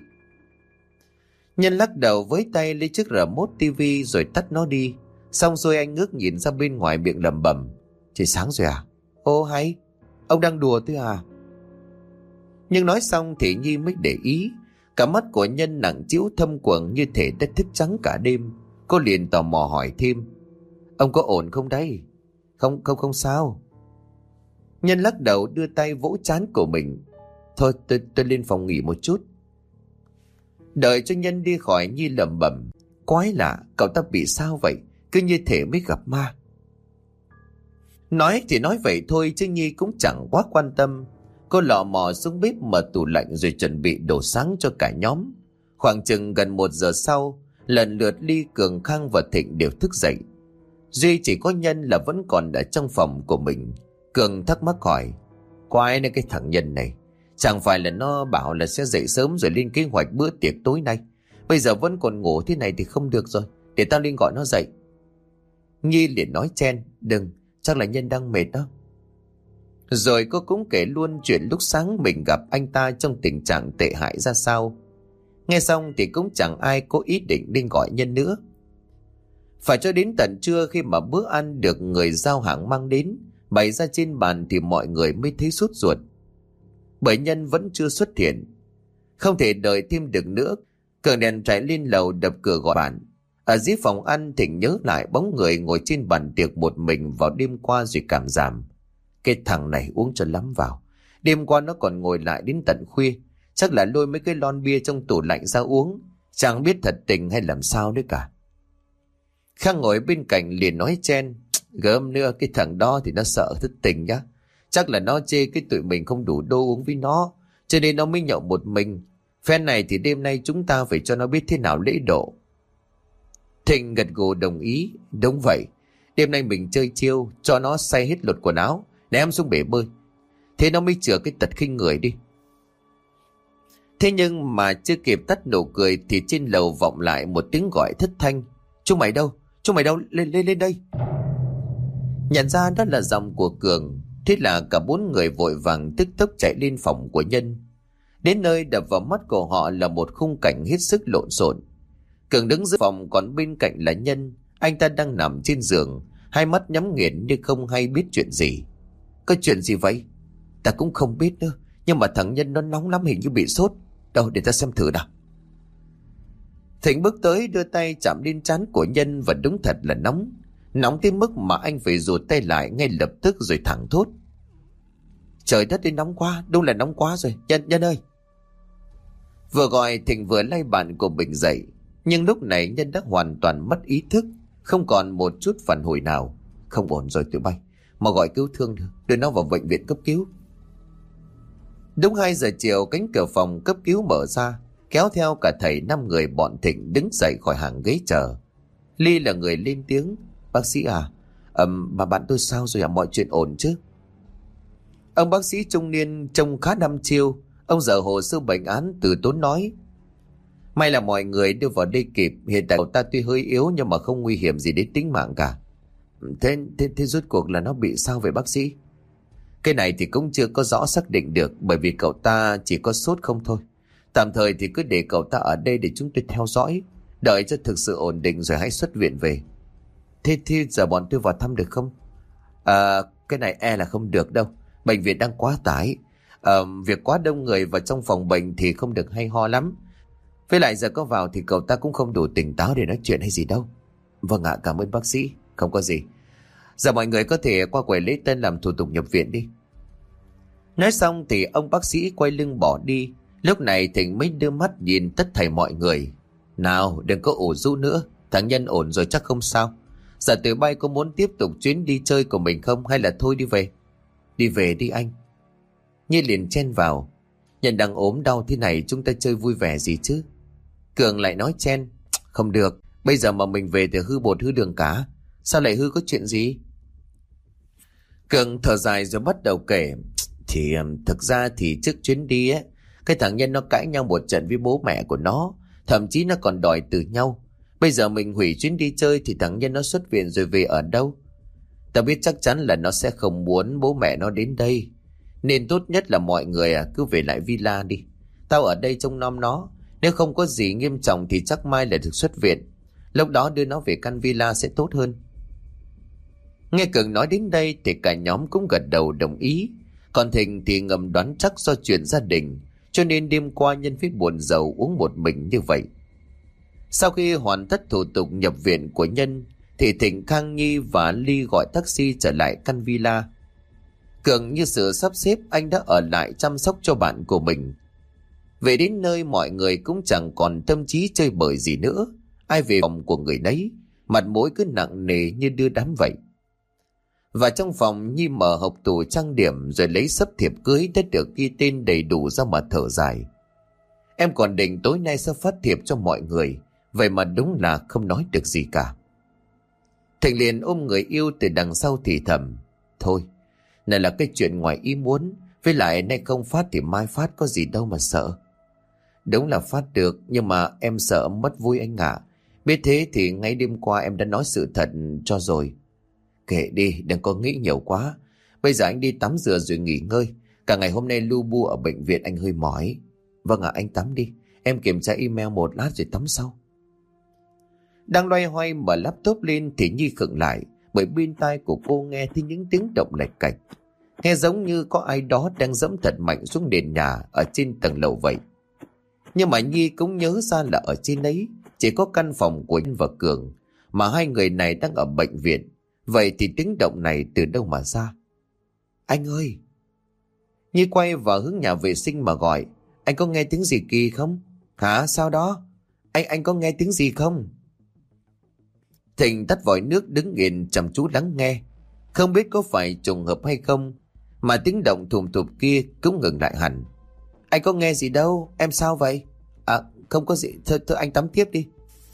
Nhân lắc đầu với tay lấy chiếc remote tivi rồi tắt nó đi. Xong rồi anh ngước nhìn ra bên ngoài miệng lẩm bẩm. Trời sáng rồi à? Ô hay, ông đang đùa tôi à? Nhưng nói xong thì Nhi mới để ý. Cả mắt của Nhân nặng trĩu thâm quầng như thể đã thức trắng cả đêm. Cô liền tò mò hỏi thêm. Ông có ổn không đấy? Không sao. Nhân lắc đầu đưa tay vỗ trán của mình. Thôi tôi lên phòng nghỉ một chút. Đợi cho Nhân đi khỏi Nhi lẩm bẩm. Quái lạ, cậu ta bị sao vậy? Cứ như thể mới gặp ma. Nói thì nói vậy thôi chứ Nhi cũng chẳng quá quan tâm. Cô lọ mò xuống bếp mở tủ lạnh rồi chuẩn bị đồ sáng cho cả nhóm. Khoảng chừng gần 1 giờ sau, lần lượt Ly, Cường, Khang và Thịnh đều thức dậy. Duy chỉ có Nhân là vẫn còn ở trong phòng của mình. Cường thắc mắc hỏi. Quái này cái thằng Nhân này, chẳng phải là nó bảo là sẽ dậy sớm rồi lên kế hoạch bữa tiệc tối nay. Bây giờ vẫn còn ngủ thế này thì không được rồi. Để tao lên gọi nó dậy. Nhi liền nói chen. Đừng, chắc là Nhân đang mệt đó. Rồi cô cũng kể luôn chuyện lúc sáng mình gặp anh ta trong tình trạng tệ hại ra sao. Nghe xong thì cũng chẳng ai có ý định đi gọi Nhân nữa. Phải cho đến tận trưa khi mà bữa ăn được người giao hàng mang đến, bày ra trên bàn thì mọi người mới thấy sốt ruột. Bởi Nhân vẫn chưa xuất hiện. Không thể đợi thêm được nữa, Cường đèn chạy lên lầu đập cửa gọi bạn. Ở dưới phòng ăn Thịnh nhớ lại bóng người ngồi trên bàn tiệc một mình vào đêm qua rồi cảm giảm. Cái thằng này uống cho lắm vào. Đêm qua nó còn ngồi lại đến tận khuya. Chắc là lôi mấy cái lon bia trong tủ lạnh ra uống. Chẳng biết thật tình hay làm sao nữa cả. Khang ngồi bên cạnh liền nói chen. Gớm nữa, cái thằng đó thì nó sợ thất tình nhá. Chắc là nó chê cái tụi mình không đủ đô uống với nó, cho nên nó mới nhậu một mình. Phen này thì đêm nay chúng ta phải cho nó biết thế nào lễ độ. Thịnh gật gù đồng ý. Đúng vậy, đêm nay mình chơi chiêu, cho nó say hết lột quần áo, ném xuống bể bơi. Thế nó mới chữa cái tật khinh người đi. Thế nhưng mà chưa kịp tắt nụ cười thì trên lầu vọng lại một tiếng gọi thất thanh. Chúng mày đâu? Chúng mày đâu? Lên đây. Nhận ra đó là giọng của Cường, Thế là cả bốn người vội vàng tức tốc chạy lên phòng của Nhân. Đến nơi đập vào mắt của họ là một khung cảnh hết sức lộn xộn. Cường đứng giữa phòng, còn bên cạnh là Nhân. Anh ta đang nằm trên giường, hai mắt nhắm nghiền như không hay biết chuyện gì. Có chuyện gì vậy? Ta cũng không biết nữa, nhưng mà thằng Nhân nó nóng lắm, hình như bị sốt. Đâu, để ta xem thử nào. Thịnh bước tới đưa tay chạm lên trán của Nhân và đúng thật là nóng. Nóng tới mức mà anh phải rụt tay lại ngay lập tức rồi thẳng thốt: Trời đất ơi, nóng quá, đúng là nóng quá rồi. Nhân ơi! Vừa gọi Thịnh vừa lay bạn của mình dậy. Nhưng lúc này Nhân đã hoàn toàn mất ý thức, không còn một chút phản hồi nào. Không ổn rồi tụi bay, mà gọi cứu thương đưa nó vào bệnh viện cấp cứu. Đúng 2 giờ chiều, cánh cửa phòng cấp cứu mở ra, kéo theo cả thầy 5 người bọn Thịnh đứng dậy khỏi hàng ghế chờ. Ly là người lên tiếng: Bác sĩ à, mà bạn tôi sao rồi ạ? Mọi chuyện ổn chứ? Ông bác sĩ trung niên trông khá đăm chiêu. Ông dở hồ sơ bệnh án từ tốn nói: May là mọi người đưa vào đây kịp. Hiện tại cậu ta tuy hơi yếu nhưng mà không nguy hiểm gì đến tính mạng cả. Thế rốt cuộc là nó bị sao vậy bác sĩ? Cái này thì cũng chưa có rõ xác định được, bởi vì cậu ta chỉ có sốt không thôi. Tạm thời thì cứ để cậu ta ở đây để chúng tôi theo dõi, đợi cho thực sự ổn định rồi hãy xuất viện về. Thế giờ bọn tôi vào thăm được không? Cái này là không được đâu. Bệnh viện đang quá tải. Việc quá đông người vào trong phòng bệnh thì không được hay ho lắm. Với lại giờ có vào thì cậu ta cũng không đủ tỉnh táo để nói chuyện hay gì đâu. Vâng ạ, cảm ơn bác sĩ. Không có gì. Giờ mọi người có thể qua quầy lễ tân làm thủ tục nhập viện đi. Nói xong thì ông bác sĩ quay lưng bỏ đi. Lúc này Thịnh mới đưa mắt nhìn tất thảy mọi người. Nào, đừng có ủ rũ nữa. Thằng Nhân ổn rồi chắc không sao. Giờ tụi bay có muốn tiếp tục chuyến đi chơi của mình không, hay là thôi đi về? Đi về đi anh. Nhi liền chen vào: Nhân đang ốm đau thế này, chúng ta chơi vui vẻ gì chứ? Cường lại nói chen: Không được, bây giờ mà mình về thì hư bột hư đường cả. Sao lại hư, có chuyện gì? Cường thở dài rồi bắt đầu kể: Thì thực ra thì trước chuyến đi ấy, cái thằng Nhân nó cãi nhau một trận với bố mẹ của nó, thậm chí nó còn đòi từ nhau. Bây giờ mình hủy chuyến đi chơi thì thằng Nhân nó xuất viện rồi về ở đâu? Tao biết chắc chắn là nó sẽ không muốn bố mẹ nó đến đây, nên tốt nhất là mọi người cứ về lại villa đi. Tao ở đây trông nom nó, nếu không có gì nghiêm trọng thì chắc mai là được xuất viện. Lúc đó đưa nó về căn villa sẽ tốt hơn. Nghe Cường nói đến đây thì cả nhóm cũng gật đầu đồng ý. Còn Thịnh thì ngầm đoán chắc do chuyện gia đình, cho nên đêm qua Nhân phải buồn rầu uống một mình như vậy. Sau khi hoàn tất thủ tục nhập viện của Nhân thì Thịnh, Khang Nhi và Ly gọi taxi trở lại căn villa. Cường như sự sắp xếp, anh đã ở lại chăm sóc cho bạn của mình. Về đến nơi mọi người cũng chẳng còn tâm trí chơi bời gì nữa. Ai về phòng của người nấy, mặt mũi cứ nặng nề như đưa đám vậy. Và trong phòng, Nhi mở hộc tủ trang điểm rồi lấy sấp thiệp cưới đã được ghi tên đầy đủ ra mà thở dài. Em còn định tối nay sẽ phát thiệp cho mọi người, vậy mà đúng là không nói được gì cả. Thịnh liền ôm người yêu từ đằng sau thì thầm: Thôi, này là cái chuyện ngoài ý muốn, với lại nay không phát thì mai phát, có gì đâu mà sợ. Đúng là phát được, nhưng mà em sợ mất vui anh ạ. Biết thế thì ngay đêm qua em đã nói sự thật cho rồi. Kệ đi, đừng có nghĩ nhiều quá. Bây giờ anh đi tắm rửa rồi nghỉ ngơi. Cả ngày hôm nay lu bu ở bệnh viện anh hơi mỏi. Vâng ạ, anh tắm đi. Em kiểm tra email một lát rồi tắm sau. Đang loay hoay mở laptop lên thì Nhi khựng lại, bởi bên tai của cô nghe thấy những tiếng động lạch cạch. Nghe giống như có ai đó đang giẫm thật mạnh xuống nền nhà ở trên tầng lầu vậy. Nhưng mà Nhi cũng nhớ ra là ở trên ấy chỉ có căn phòng của Nhân và Cường, mà hai người này đang ở bệnh viện. Vậy thì tiếng động này từ đâu mà ra? Anh ơi! Nhi quay vào hướng nhà vệ sinh mà gọi: Anh có nghe tiếng gì kỳ không? Hả, sao đó? Anh có nghe tiếng gì không? Thịnh tắt vòi nước đứng yên chăm chú lắng nghe. Không biết có phải trùng hợp hay không mà tiếng động thùm thụp kia cũng ngừng lại hẳn. Anh có nghe gì đâu, em sao vậy? Không có gì, thôi anh tắm tiếp đi.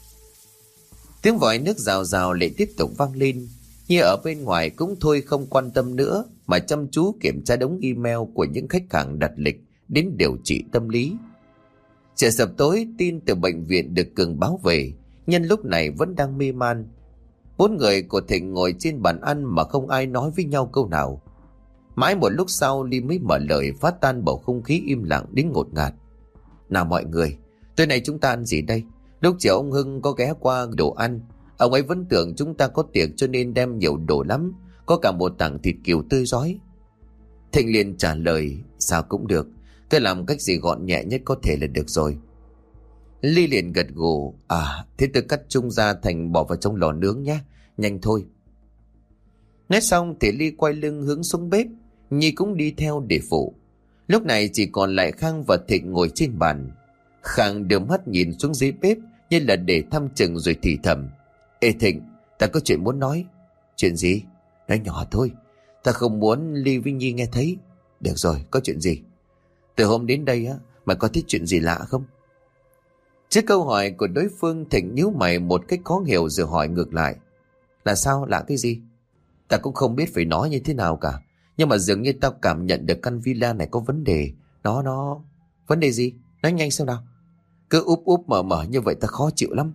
Tiếng vòi nước rào rào lại tiếp tục vang lên. Như ở bên ngoài cũng thôi không quan tâm nữa, mà chăm chú kiểm tra đống email của những khách hàng đặt lịch đến điều trị tâm lý. Trời sập tối, tin từ bệnh viện được Cường báo về. Nhân lúc này vẫn đang mê man. 4 người của Thịnh ngồi trên bàn ăn mà không ai nói với nhau câu nào. Mãi một lúc sau Ly mới mở lời, phá tan bầu không khí im lặng đến ngột ngạt. Nào mọi người, tối nay chúng ta ăn gì đây? Lúc chiều ông Hưng có ghé qua đồ ăn. Ông ấy vẫn tưởng chúng ta có tiệc cho nên đem nhiều đồ lắm. Có cả một tảng thịt cừu tươi rói. Thịnh liền trả lời, sao cũng được. Cứ làm cách gì gọn nhẹ nhất có thể là được rồi. Ly liền gật gù. Thế tôi cắt chung ra thành bỏ vào trong lò nướng nhé. Nhanh thôi. Nói xong thì Ly quay lưng hướng xuống bếp. Nhi cũng đi theo để phụ. Lúc này chỉ còn lại Khang và Thịnh ngồi trên bàn. Khang đưa mắt nhìn xuống dưới bếp như là để thăm chừng rồi thì thầm. Ê Thịnh, ta có chuyện muốn nói. Chuyện gì? Nói nhỏ thôi. Ta không muốn Ly với Nhi nghe thấy. Được rồi, có chuyện gì? Từ hôm đến đây á, mày có thích chuyện gì lạ không? Trước câu hỏi của đối phương, Thịnh nhíu mày một cách khó hiểu rồi hỏi ngược lại. Là sao? Lạ cái gì? Ta cũng không biết phải nói như thế nào cả. Nhưng mà dường như tao cảm nhận được căn villa này có vấn đề. Nó... Vấn đề gì? Nói nhanh xem nào. Cứ úp úp mở mở như vậy ta khó chịu lắm.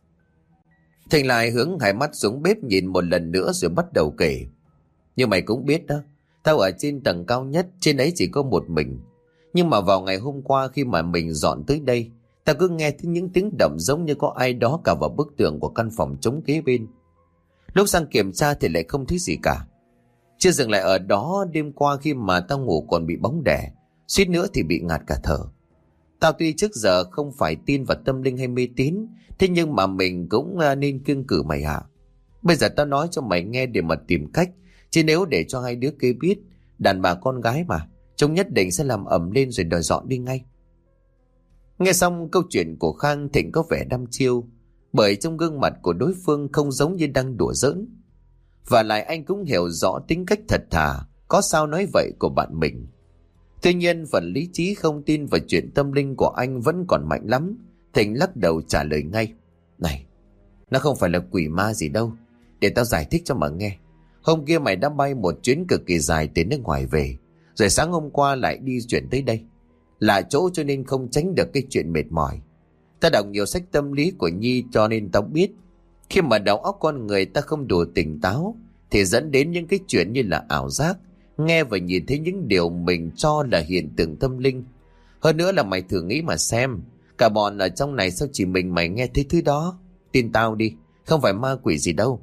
Thịnh lại hướng hai mắt xuống bếp nhìn một lần nữa rồi bắt đầu kể. Như mày cũng biết đó, tao ở trên tầng cao nhất, trên ấy chỉ có một mình. Nhưng mà vào ngày hôm qua khi mà mình dọn tới đây, tao cứ nghe thấy những tiếng động giống như có ai đó cào vào bức tường của căn phòng chống kế bên. Lúc sang kiểm tra thì lại không thấy gì cả. Chưa dừng lại ở đó, đêm qua khi mà tao ngủ còn bị bóng đè, suýt nữa thì bị ngạt cả thở. Tao tuy trước giờ không phải tin vào tâm linh hay mê tín, thế nhưng mà mình cũng nên kiêng cử mày hả? Bây giờ tao nói cho mày nghe để mà tìm cách, chứ nếu để cho hai đứa kia biết, đàn bà con gái mà, chúng nhất định sẽ làm ầm lên rồi đòi dọn đi ngay. Nghe xong câu chuyện của Khang, Thịnh có vẻ đăm chiêu, bởi trong gương mặt của đối phương không giống như đang đùa giỡn. Và lại anh cũng hiểu rõ tính cách thật thà, có sao nói vậy của bạn mình. Tuy nhiên phần lý trí không tin vào chuyện tâm linh của anh vẫn còn mạnh lắm. Thịnh lắc đầu trả lời ngay. Này, nó không phải là quỷ ma gì đâu. Để tao giải thích cho mà nghe. Hôm kia mày đã bay một chuyến cực kỳ dài từ nước ngoài về, rồi sáng hôm qua lại đi chuyển tới đây. Lạ chỗ cho nên không tránh được cái chuyện mệt mỏi. Ta đọc nhiều sách tâm lý của Nhi cho nên tao biết, khi mà đầu óc con người ta không đủ tỉnh táo thì dẫn đến những cái chuyện như là ảo giác, nghe và nhìn thấy những điều mình cho là hiện tượng tâm linh. Hơn nữa là mày thử nghĩ mà xem, cả bọn ở trong này sao chỉ mình mày nghe thấy thứ đó. Tin tao đi, không phải ma quỷ gì đâu.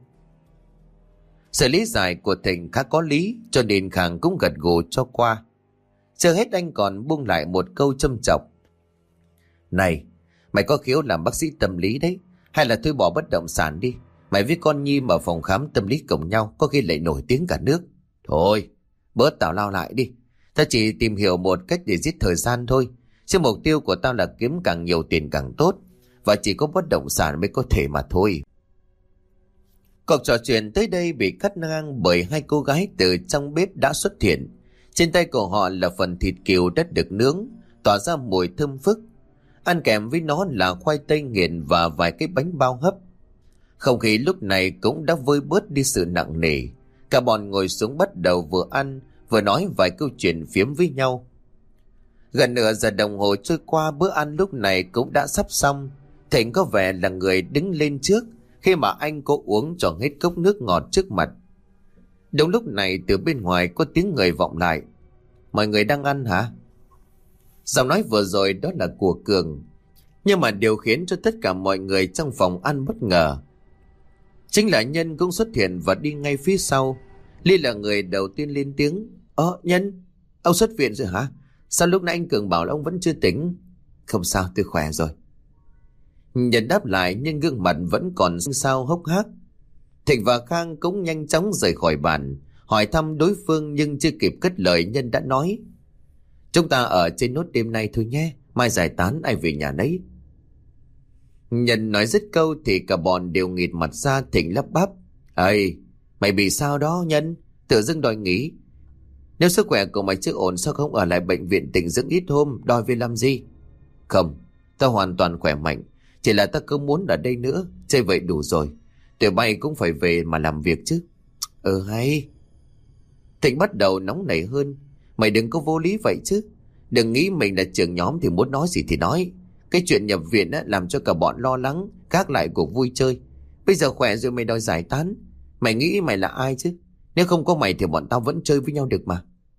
Sự lý giải của Thịnh khá có lý, cho nên Khang cũng gật gù cho qua. Chưa hết anh còn buông lại một câu châm chọc. Này, mày có khiếu làm bác sĩ tâm lý đấy, hay là thôi bỏ bất động sản đi. Mày với con Nhi mở phòng khám tâm lý cùng nhau, có khi lại nổi tiếng cả nước. Thôi, bớt tào lao lại đi. Tao chỉ tìm hiểu một cách để giết thời gian thôi. Chứ mục tiêu của tao là kiếm càng nhiều tiền càng tốt, và chỉ có bất động sản mới có thể mà thôi. Cuộc trò chuyện tới đây bị cắt ngang bởi hai cô gái từ trong bếp đã xuất hiện. Trên tay của họ là phần thịt cừu đã được nướng, tỏa ra mùi thơm phức. Ăn kèm với nó là khoai tây nghiền và vài cái bánh bao hấp. Không khí lúc này cũng đã vơi bớt đi sự nặng nề. Cả bọn ngồi xuống bắt đầu vừa ăn vừa nói vài câu chuyện phiếm với nhau. Gần nửa giờ đồng hồ trôi qua, bữa ăn lúc này cũng đã sắp xong. Thịnh có vẻ là người đứng lên trước khi mà anh cố uống cho hết cốc nước ngọt trước mặt. Đúng lúc này từ bên ngoài có tiếng người vọng lại. Mọi người đang ăn hả? Giọng nói vừa rồi đó là của Cường. Nhưng mà điều khiến cho tất cả mọi người trong phòng ăn bất ngờ chính là Nhân cũng xuất hiện và đi ngay phía sau. Ly là người đầu tiên lên tiếng. Nhân, ông xuất viện rồi hả? Sao lúc nãy anh Cường bảo là ông vẫn chưa tỉnh? Không sao, tôi khỏe rồi. Nhân đáp lại nhưng gương mặt vẫn còn sao hốc hác. Thịnh và Khang cũng nhanh chóng rời khỏi bàn, hỏi thăm đối phương nhưng chưa kịp cất lời Nhân đã nói. Chúng ta ở trên nốt đêm nay thôi nhé, mai giải tán ai về nhà nấy. Nhân nói dứt câu thì cả bọn đều nghịt mặt ra. Thịnh lắp bắp. Ây, mày bị sao đó Nhân? Tự dưng đòi nghỉ. Nếu sức khỏe của mày chưa ổn sao không ở lại bệnh viện tĩnh dưỡng ít hôm, đòi về làm gì? Không, tao hoàn toàn khỏe mạnh. Chỉ là tao không muốn ở đây nữa, chơi vậy đủ rồi. Tụi bay cũng phải về mà làm việc chứ. Hay. Thịnh bắt đầu nóng nảy hơn. Mày đừng có vô lý vậy chứ. Đừng nghĩ mình là trưởng nhóm thì muốn nói gì thì nói. Cái chuyện nhập viện á, làm cho cả bọn lo lắng, gác lại cuộc vui chơi. Bây giờ khỏe rồi mày đòi giải tán. Mày nghĩ mày là ai chứ? Nếu không có mày thì bọn tao vẫn chơi với nhau được mà.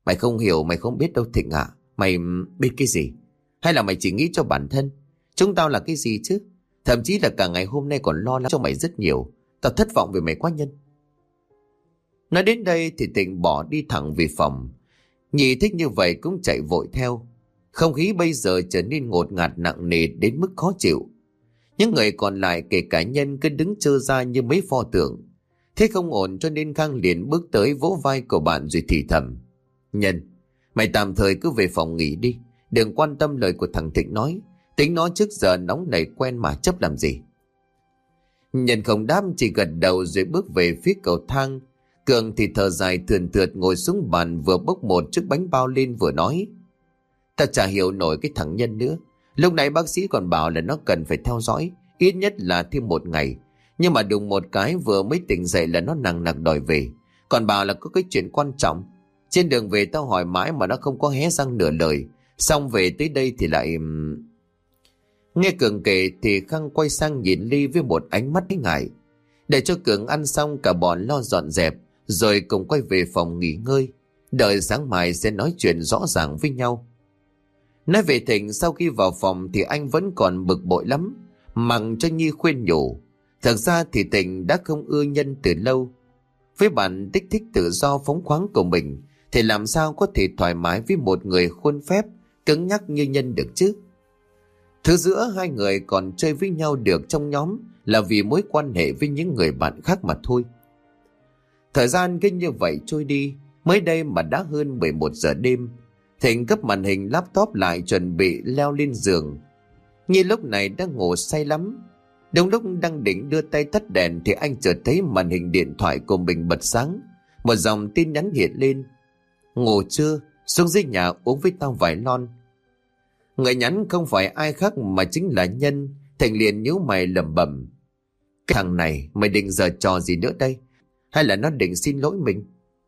Mày không hiểu, mày không biết đâu Thịnh ạ. Mày biết cái gì? Hay là mày chỉ nghĩ cho bản thân? Chúng tao là cái gì chứ? Thậm chí là cả ngày hôm nay còn lo lắng cho mày rất nhiều. Tao thất vọng về mày quá Nhân. Nói đến đây thì Thịnh bỏ đi thẳng về phòng. Nhị thích như vậy cũng chạy vội theo. Không khí bây giờ trở nên ngột ngạt nặng nề đến mức khó chịu. Những người còn lại kể cả Nhân cứ đứng trơ ra như mấy pho tượng. Thế không ổn cho nên Khang liền bước tới vỗ vai của bạn rồi thì thầm. Nhân, mày tạm thời cứ về phòng nghỉ đi. Đừng quan tâm lời của thằng Thịnh nói. Tính nó trước giờ nóng nảy quen mà chấp làm gì. Nhân không đáp, chỉ gật đầu rồi bước về phía cầu thang. Cường thì thở dài thườn thượt ngồi xuống bàn, vừa bốc một chiếc bánh bao lên vừa nói. Ta chả hiểu nổi cái thằng Nhân nữa. Lúc nãy bác sĩ còn bảo là nó cần phải theo dõi ít nhất là thêm 1 ngày. Nhưng mà đùng một cái vừa mới tỉnh dậy là nó nằng nặc đòi về. Còn bảo là có cái chuyện quan trọng. Trên đường về tao hỏi mãi mà nó không có hé răng nửa lời. Xong về tới đây thì lại... Nghe Cường kể thì Khang quay sang nhìn Ly với một ánh mắt ngại. Để cho Cường ăn xong, cả bọn lo dọn dẹp rồi cùng quay về phòng nghỉ ngơi, đợi sáng mai sẽ nói chuyện rõ ràng với nhau. Nói về Thịnh, sau khi vào phòng thì anh vẫn còn bực bội lắm. Mặc cho Nhi khuyên nhủ, thật ra thì Thịnh đã không ưa Nhân từ lâu. Với bản tích thích tự do phóng khoáng của mình thì làm sao có thể thoải mái với một người khuôn phép cứng nhắc như Nhân được chứ. Thứ giữa hai người còn chơi với nhau được trong nhóm là vì mối quan hệ với những người bạn khác mà thôi. Thời gian cứ như vậy trôi đi. Mới đây mà đã hơn 11 giờ đêm. Thịnh gấp màn hình laptop lại chuẩn bị leo lên giường. Nhi lúc này đang ngủ say lắm. Đúng lúc đang định đưa tay tắt đèn thì anh chợt thấy màn hình điện thoại của mình bật sáng. Một dòng tin nhắn hiện lên. Ngủ chưa? Xuống dưới nhà uống với tao vài lon. Người nhắn không phải ai khác mà chính là Nhân. Thịnh liền nhíu mày lẩm bẩm. Cái thằng này mày định giở trò gì nữa đây? Hay là nó định xin lỗi mình?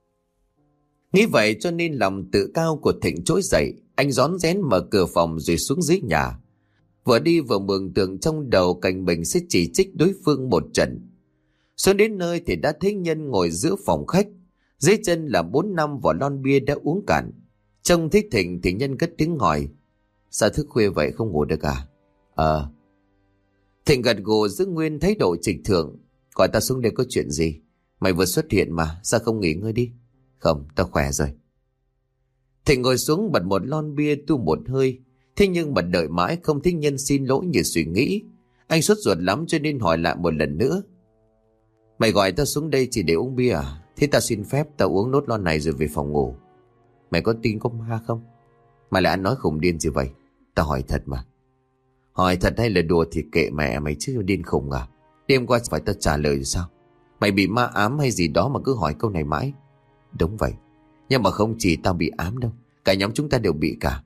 Nghĩ vậy cho nên lòng tự cao của Thịnh trỗi dậy. Anh rón rén mở cửa phòng rồi xuống dưới nhà. Vừa đi vừa mường tượng trong đầu cảnh mình sẽ chỉ trích đối phương một trận. Xuống đến nơi thì đã thấy Nhân ngồi giữa phòng khách. Dưới chân là 4-5 vỏ lon bia đã uống cạn. Trông thấy Thịnh thì Nhân cất tiếng hỏi. Sao thức khuya vậy, không ngủ được à? Thịnh gật gù giữ nguyên thái độ trịch thượng. Gọi tao xuống đây có chuyện gì? Mày vừa xuất hiện mà, sao không nghỉ ngơi đi? Không, tao khỏe rồi. Thịnh ngồi xuống bật một lon bia tu một hơi. Thế nhưng mà đợi mãi không thấy Nhân xin lỗi như suy nghĩ. Anh sốt ruột lắm cho nên hỏi lại một lần nữa. Mày gọi tao xuống đây chỉ để uống bia à? Thế tao xin phép tao uống nốt lon này rồi về phòng ngủ. Mày có tin có ma không? Mà lại ăn nói khùng điên gì vậy? Tao hỏi thật mà. Hỏi thật hay là đùa thì kệ mẹ mày chứ, điên khùng à? Đêm qua phải tao trả lời sao? Mày bị ma ám hay gì đó mà cứ hỏi câu này mãi? Đúng vậy. Nhưng mà không chỉ tao bị ám đâu, cả nhóm chúng ta đều bị cả.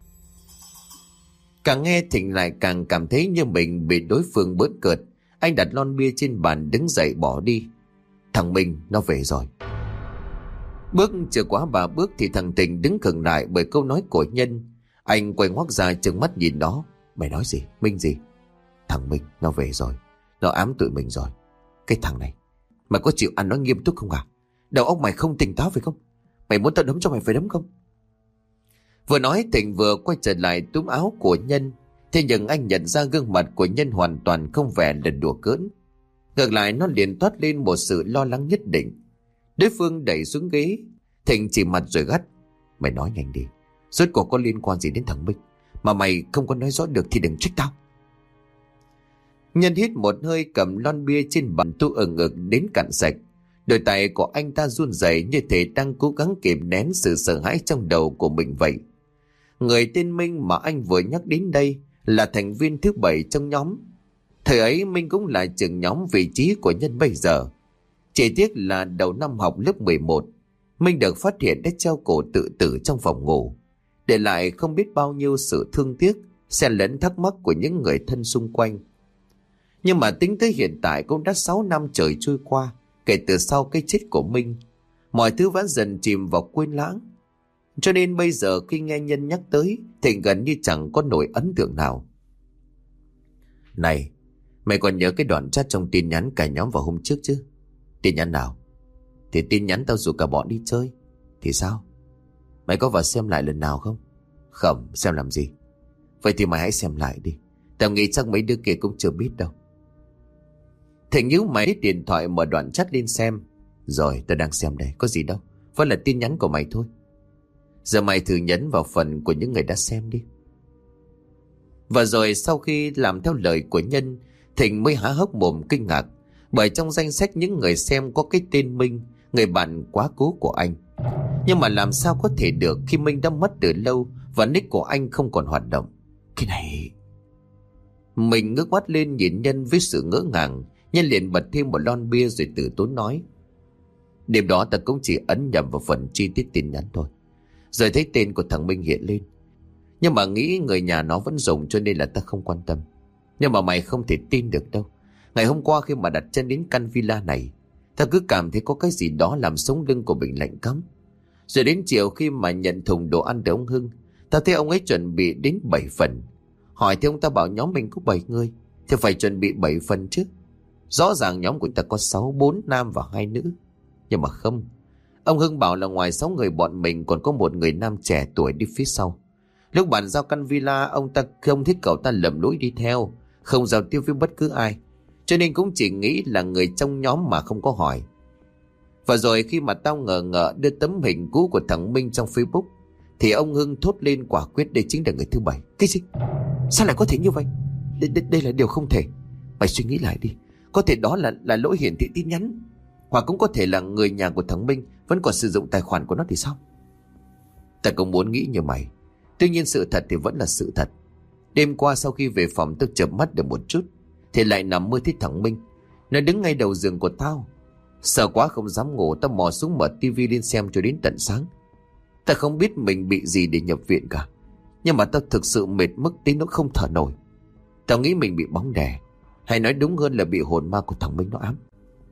Càng nghe Thịnh lại càng cảm thấy như mình bị đối phương bỡn cợt. Anh đặt lon bia trên bàn đứng dậy bỏ đi. Thằng Minh nó về rồi. Bước chưa quá 3 bước thì thằng Thịnh đứng khựng lại bởi câu nói của Nhân. Anh quay ngoắt ra trừng mắt nhìn nó. Mày nói gì? Minh gì? Thằng Minh nó về rồi. Nó ám tụi mình rồi. Cái thằng này, mày có chịu ăn nói nghiêm túc không à? Đầu óc mày không tỉnh táo phải không? Mày muốn tao đấm cho mày phải đấm không? Vừa nói Thịnh vừa quay trở lại túm áo của Nhân. Thế nhưng anh nhận ra gương mặt của Nhân hoàn toàn không vẻ là đùa cỡn. Ngược lại nó liền toát lên một sự lo lắng nhất định. Đối phương đẩy xuống ghế. Thịnh chỉ mặt rồi gắt. Mày nói nhanh đi. Rốt cuộc có liên quan gì đến thằng Minh? Mà mày không có nói rõ được thì đừng trách tao. Nhân hít một hơi cầm lon bia trên bàn tu ừng ực đến cạn sạch. Đôi tay của anh ta run rẩy như thể đang cố gắng kìm nén sự sợ hãi trong đầu của mình vậy. Người tên Minh mà anh vừa nhắc đến đây là thành viên thứ 7 trong nhóm. Thời ấy Minh cũng là trưởng nhóm vị trí của Nhân bây giờ. Chỉ tiếc là đầu năm học lớp 11, Minh được phát hiện đã treo cổ tự tử trong phòng ngủ, để lại không biết bao nhiêu sự thương tiếc, xen lẫn thắc mắc của những người thân xung quanh. Nhưng mà tính tới hiện tại cũng đã 6 năm trời trôi qua kể từ sau cái chết của Minh. Mọi thứ vẫn dần chìm vào quên lãng. Cho nên bây giờ khi nghe Nhân nhắc tới thì gần như chẳng có nổi ấn tượng nào. Này, mày còn nhớ cái đoạn chat trong tin nhắn cả nhóm vào hôm trước chứ? Tin nhắn nào? Thì tin nhắn tao rủ cả bọn đi chơi. Thì sao? Mày có vào xem lại lần nào không? Không, xem làm gì? Vậy thì mày hãy xem lại đi. Tao nghĩ chắc mấy đứa kia cũng chưa biết đâu. Thịnh nhíu mày lấy điện thoại mở đoạn chat lên xem. Rồi, tao đang xem đây, có gì đâu. Vẫn là tin nhắn của mày thôi. Giờ mày thử nhấn vào phần của những người đã xem đi. Và rồi sau khi làm theo lời của Nhân, Thịnh mới há hốc mồm kinh ngạc. Bởi trong danh sách những người xem có cái tên Minh, người bạn quá cố của anh. Nhưng mà làm sao có thể được khi Minh đã mất từ lâu và nick của anh không còn hoạt động? Cái này... Mình ngước mắt lên nhìn Nhân với sự ngỡ ngàng. Nhân liền bật thêm một lon bia rồi từ tốn nói. Đêm đó ta cũng chỉ ấn nhầm vào phần chi tiết tin nhắn thôi. Rồi thấy tên của thằng Minh hiện lên. Nhưng mà nghĩ người nhà nó vẫn dùng cho nên là ta không quan tâm. Nhưng mà mày không thể tin được đâu. Ngày hôm qua khi mà đặt chân đến căn villa này, ta cứ cảm thấy có cái gì đó làm sống lưng của mình lạnh cóng. Rồi đến chiều khi mà nhận thùng đồ ăn từ ông Hưng, ta thấy ông ấy chuẩn bị đến 7 phần. Hỏi thì ông ta bảo nhóm mình có 7 người thì phải chuẩn bị 7 phần chứ. Rõ ràng nhóm của ta có 6, 4 nam và 2 nữ. Nhưng mà không. Ông Hưng bảo là ngoài 6 người bọn mình còn có một người nam trẻ tuổi đi phía sau. Lúc bàn giao căn villa, ông ta không thích cậu ta lầm lũi đi theo, không giao tiếp với bất cứ ai. Cho nên cũng chỉ nghĩ là người trong nhóm mà không có hỏi. Và rồi khi mà tao ngờ ngợ đưa tấm hình cũ của thằng Minh trong Facebook, thì ông Hưng thốt lên quả quyết đây chính là người thứ 7. Cái gì? Sao lại có thể như vậy? Đây là điều không thể. Mày suy nghĩ lại đi. Có thể đó là lỗi hiển thị tin nhắn, hoặc cũng có thể là người nhà của thằng Minh vẫn còn sử dụng tài khoản của nó thì sao? Ta cũng muốn nghĩ như mày. Tuy nhiên sự thật thì vẫn là sự thật. Đêm qua sau khi về phòng tôi chợp mắt được một chút thì lại nằm mơ thấy thằng Minh. Nó đứng ngay đầu giường của tao. Sợ quá không dám ngủ, tao mò xuống mở tivi lên xem cho đến tận sáng. Ta không biết mình bị gì để nhập viện cả. Nhưng mà tao thực sự mệt mức đến nó không thở nổi. Tao nghĩ mình bị bóng đè, hay nói đúng hơn là bị hồn ma của thằng Minh nó ám.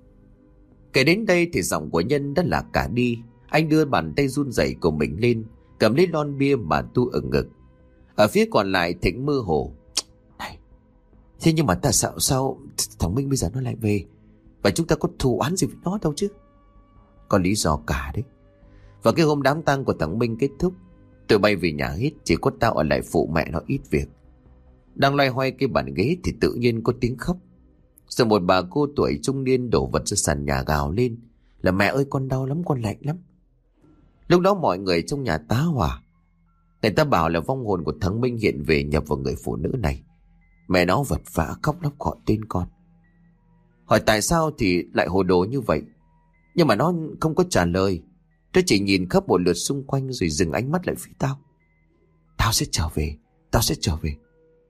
Kể đến đây thì giọng của Nhân đã lạc cả đi. Anh đưa bàn tay run rẩy của mình lên, cầm lấy lon bia mà tu ở ngực. Ở phía còn lại Thịnh mơ hồ. Này, thế nhưng mà ta sợ sao thằng Minh bây giờ nó lại về, và chúng ta có thù oán gì với nó đâu chứ? Có lý do cả đấy. Và cái hôm đám tang của thằng Minh kết thúc, tụi bay về nhà hết, chỉ có tao ở lại phụ mẹ nó ít việc. Đang loay hoay cái bàn ghế thì tự nhiên có tiếng khóc. Rồi một bà cô tuổi trung niên đổ vật ra sàn nhà gào lên là mẹ ơi con đau lắm, con lạnh lắm. Lúc đó mọi người trong nhà tá hỏa. Người ta bảo là vong hồn của thằng Minh hiện về nhập vào người phụ nữ này. Mẹ nó vật vã khóc lóc gọi tên con. Hỏi tại sao thì lại hồ đồ như vậy. Nhưng mà nó không có trả lời. Nó chỉ nhìn khắp một lượt xung quanh rồi dừng ánh mắt lại phía tao. Tao sẽ trở về, tao sẽ trở về.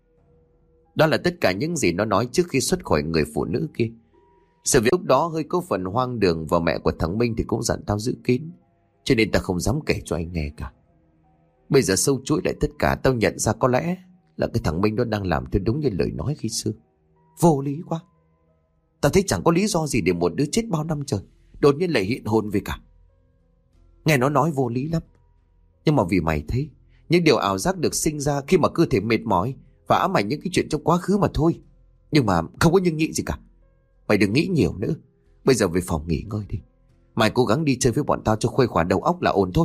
Đó là tất cả những gì nó nói trước khi xuất khỏi người phụ nữ kia. Sự việc lúc đó hơi có phần hoang đường, và mẹ của thằng Minh thì cũng dặn tao giữ kín, cho nên tao không dám kể cho anh nghe cả. Bây giờ sâu chuỗi lại tất cả, tao nhận ra có lẽ là cái thằng Minh nó đang làm theo đúng như lời nói khi xưa. Vô lý quá. Tao thấy chẳng có lý do gì để một đứa chết bao năm trời đột nhiên lại hiện hồn về cả. Nghe nó nói vô lý lắm. Nhưng mà vì mày thấy những điều ảo giác được sinh ra khi mà cơ thể mệt mỏi và ám ảnh những cái chuyện trong quá khứ mà thôi. Nhưng mà không có nhưng nhị gì cả. Mày đừng nghĩ nhiều nữa. Bây giờ về phòng nghỉ ngơi đi. Mày cố gắng đi chơi với bọn tao cho khuây khỏa đầu óc là ổn thôi.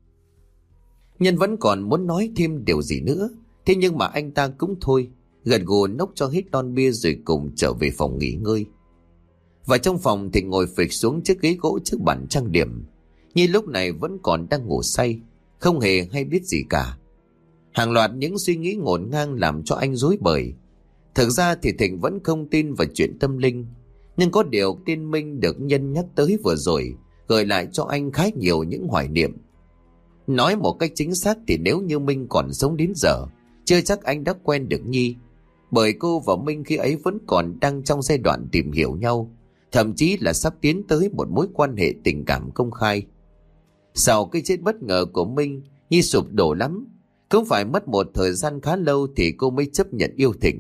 Nhân vẫn còn muốn nói thêm điều gì nữa, thế nhưng mà anh ta cũng thôi, gật gù nốc cho hết lon bia rồi cùng trở về phòng nghỉ ngơi. Và trong phòng thì ngồi phịch xuống chiếc ghế gỗ trước bàn trang điểm. Nhi lúc này vẫn còn đang ngủ say, không hề hay biết gì cả. Hàng loạt những suy nghĩ ngổn ngang làm cho anh rối bời. Thực ra thì Thịnh vẫn không tin vào chuyện tâm linh, nhưng có điều tên Minh được Nhân nhắc tới vừa rồi gợi lại cho anh khá nhiều những hoài niệm. Nói một cách chính xác thì nếu như Minh còn sống đến giờ, chưa chắc anh đã quen được Nhi, bởi cô và Minh khi ấy vẫn còn đang trong giai đoạn tìm hiểu nhau, thậm chí là sắp tiến tới một mối quan hệ tình cảm công khai. Sau cái chết bất ngờ của Minh, Nhi sụp đổ lắm. Cũng phải mất một thời gian khá lâu thì cô mới chấp nhận yêu Thịnh.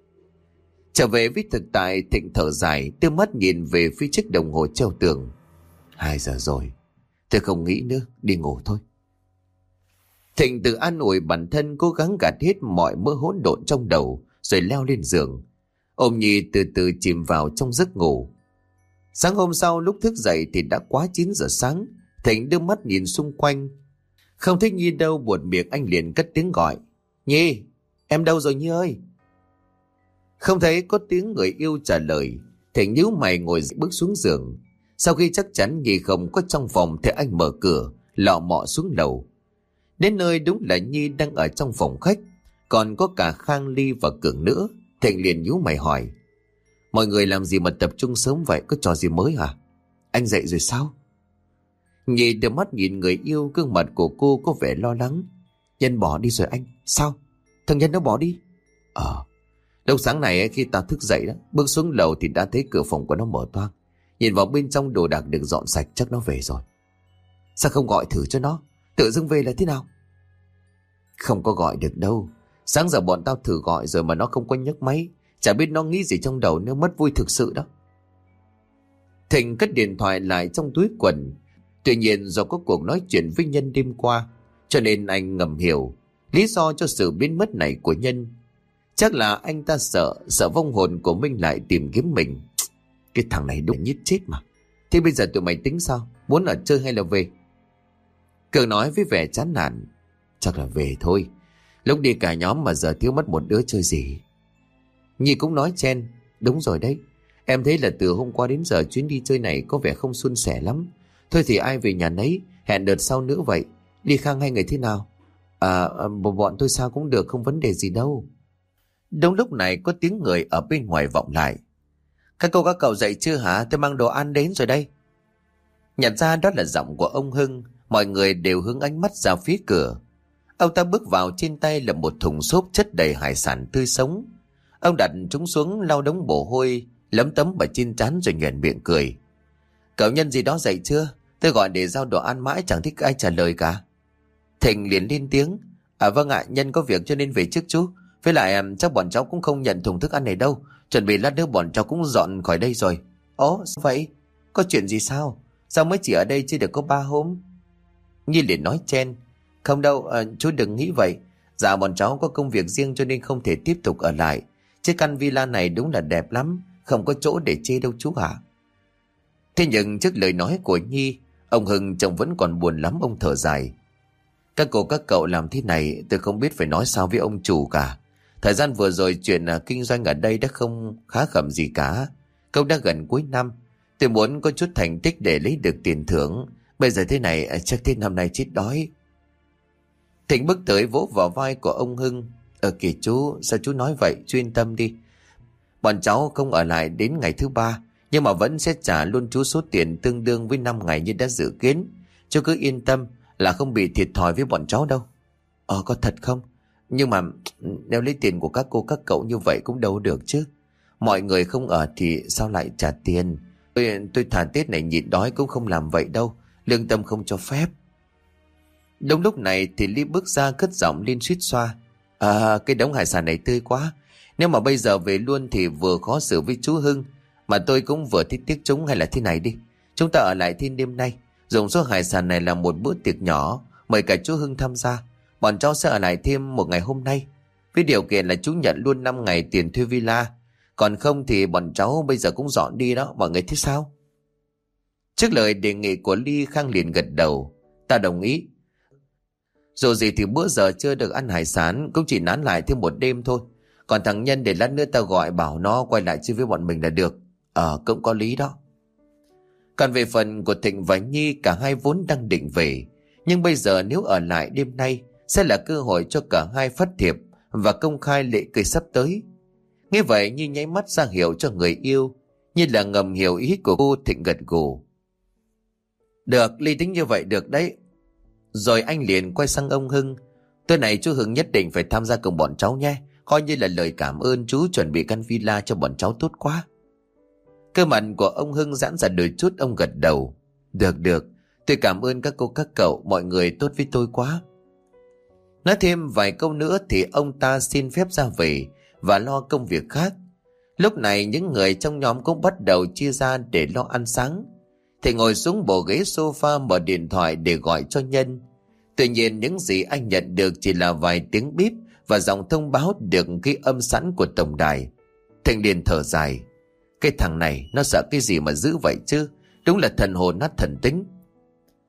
Trở về với thực tại, Thịnh thở dài, đưa mắt nhìn về phía chiếc đồng hồ treo tường. 2 giờ rồi, tôi không nghĩ nữa, đi ngủ thôi. Thịnh tự an ủi bản thân, cố gắng gạt hết mọi mơ hỗn độn trong đầu, rồi leo lên giường, ôm Nhi từ từ chìm vào trong giấc ngủ. Sáng hôm sau lúc thức dậy thì đã quá 9 giờ sáng. Thịnh đưa mắt nhìn xung quanh. Không thấy Nhi đâu, buồn miệng anh liền cất tiếng gọi. Nhi, em đâu rồi Nhi ơi? Không thấy có tiếng người yêu trả lời, Thịnh nhíu mày ngồi bước xuống giường. Sau khi chắc chắn Nhi không có trong phòng thì anh mở cửa, lọ mọ xuống lầu. Đến nơi đúng là Nhi đang ở trong phòng khách, còn có cả Khang Ly và Cường nữa. Thịnh liền nhíu mày hỏi. Mọi người làm gì mà tập trung sớm vậy, có trò gì mới hả? Anh dậy rồi sao? Nhi đưa mắt nhìn người yêu, gương mặt của cô có vẻ lo lắng. Nhân bỏ đi rồi anh. Sao? Thằng Nhân nó bỏ đi? Lúc sáng này khi ta thức dậy đó, bước xuống lầu thì đã thấy cửa phòng của nó mở toang. Nhìn vào bên trong đồ đạc được dọn sạch, chắc nó về rồi. Sao không gọi thử cho nó, tự dưng về là thế nào? Không có gọi được đâu. Sáng giờ bọn tao thử gọi rồi mà nó không có nhấc máy. Chả biết nó nghĩ gì trong đầu, nếu mất vui thực sự đó. Thịnh cất điện thoại lại trong túi quần. Tuy nhiên do có cuộc nói chuyện với Nhân đêm qua, cho nên anh ngầm hiểu lý do cho sự biến mất này của Nhân. Chắc là anh ta sợ vong hồn của Minh lại tìm kiếm mình. Cái thằng này đúng nhít chết mà. Thế bây giờ tụi mày tính sao? Muốn ở chơi hay là về? Cường nói với vẻ chán nản. Chắc là về thôi. Lúc đi cả nhóm mà giờ thiếu mất một đứa chơi gì. Nhi cũng nói chen. Đúng rồi đấy. Em thấy là từ hôm qua đến giờ chuyến đi chơi này có vẻ không suôn sẻ lắm. Thôi thì ai về nhà nấy, hẹn đợt sau nữa vậy. Đi Khang hai người thế nào? Bọn tôi sao cũng được, không vấn đề gì đâu. Đúng lúc này có tiếng người ở bên ngoài vọng lại. Các cậu dậy chưa hả? Tôi mang đồ ăn đến rồi đây. Nhận ra đó là giọng của ông Hưng, mọi người đều hướng ánh mắt ra phía cửa. Ông ta bước vào, trên tay là một thùng xốp chất đầy hải sản tươi sống. Ông đặt chúng xuống, lau đống mồ hôi lấm tấm ở trên trán rồi nhoẻn miệng cười. Cậu Nhân gì đó dậy chưa? Tôi gọi để giao đồ ăn mãi chẳng thích ai trả lời cả. Thịnh liền lên tiếng. Vâng ạ, Nhân có việc cho nên về trước chú. Với lại chắc bọn cháu cũng không nhận thùng thức ăn này đâu. Chuẩn bị lát nữa bọn cháu cũng dọn khỏi đây rồi. Ồ, sao vậy? Có chuyện gì sao? Sao mới chỉ ở đây chưa được có 3 hôm? Nhi liền nói chen. Không đâu, chú đừng nghĩ vậy. Dạ bọn cháu có công việc riêng cho nên không thể tiếp tục ở lại. Chứ căn villa này đúng là đẹp lắm, không có chỗ để chê đâu chú hả? Thế nhưng trước lời nói của Nhi, ông Hưng trông vẫn còn buồn lắm. Ông thở dài. Các cậu làm thế này tôi không biết phải nói sao với ông chủ cả. Thời gian vừa rồi chuyện kinh doanh ở đây đã không khá khẩm gì cả. Cậu đã gần cuối năm, tôi muốn có chút thành tích để lấy được tiền thưởng. Bây giờ thế này chắc thế năm nay chết đói. Thịnh bước tới vỗ vào vai của ông Hưng. Kìa chú, sao chú nói vậy? Chú yên tâm đi. Bọn cháu không ở lại đến ngày thứ 3, nhưng mà vẫn sẽ trả luôn chú số tiền tương đương với 5 ngày như đã dự kiến. Chú cứ yên tâm là không bị thiệt thòi với bọn cháu đâu. Có thật không? Nhưng mà nếu lấy tiền của các cậu như vậy cũng đâu được chứ. Mọi người không ở thì sao lại trả tiền? Tôi thà Tết này nhịn đói cũng không làm vậy đâu. Lương tâm không cho phép. Đúng lúc này thì Ly bước ra cất giọng lên suýt xoa. Cái đống hải sản này tươi quá. Nếu mà bây giờ về luôn thì vừa khó xử với chú Hưng, mà tôi cũng vừa thích tiếc chúng. Hay là thế này đi, chúng ta ở lại thêm đêm nay, dùng số hải sản này làm một bữa tiệc nhỏ, mời cả chú Hưng tham gia. Bọn cháu sẽ ở lại thêm một ngày hôm nay, với điều kiện là chú nhận luôn 5 ngày tiền thuê villa. Còn không thì bọn cháu bây giờ cũng dọn đi đó. Mọi người thích sao? Trước lời đề nghị của Ly, Khang liền gật đầu. Ta đồng ý. Dù gì thì bữa giờ chưa được ăn hải sản, cũng chỉ nán lại thêm một đêm thôi. Còn thằng Nhân để lát nữa ta gọi bảo nó quay lại chơi với bọn mình là được. Cũng có lý đó. Còn về phần của Thịnh và Nhi, cả hai vốn đang định về, nhưng bây giờ nếu ở lại đêm nay sẽ là cơ hội cho cả hai phát thiệp và công khai lễ cưới sắp tới. Nghe vậy Nhi nháy mắt ra hiệu cho người yêu, như là ngầm hiểu ý của cô. Thịnh gật gù. Được, Ly tính như vậy được đấy. Rồi anh liền quay sang ông Hưng. Tối nay chú Hưng nhất định phải tham gia cùng bọn cháu nhé. Coi như là lời cảm ơn chú chuẩn bị căn villa cho bọn cháu tốt quá. Cơ mặt của ông Hưng giãn ra đôi chút, ông gật đầu. Được, tôi cảm ơn các cậu, mọi người tốt với tôi quá. Nói thêm vài câu nữa thì ông ta xin phép ra về và lo công việc khác. Lúc này những người trong nhóm cũng bắt đầu chia ra để lo ăn sáng. Thì ngồi xuống bộ ghế sofa mở điện thoại để gọi cho Nhân. Tuy nhiên những gì anh nhận được chỉ là vài tiếng bíp và dòng thông báo được ghi âm sẵn của tổng đài. Thịnh liền thở dài. Cái thằng này nó sợ cái gì mà dữ vậy chứ? Đúng là thần hồn nát thần tính.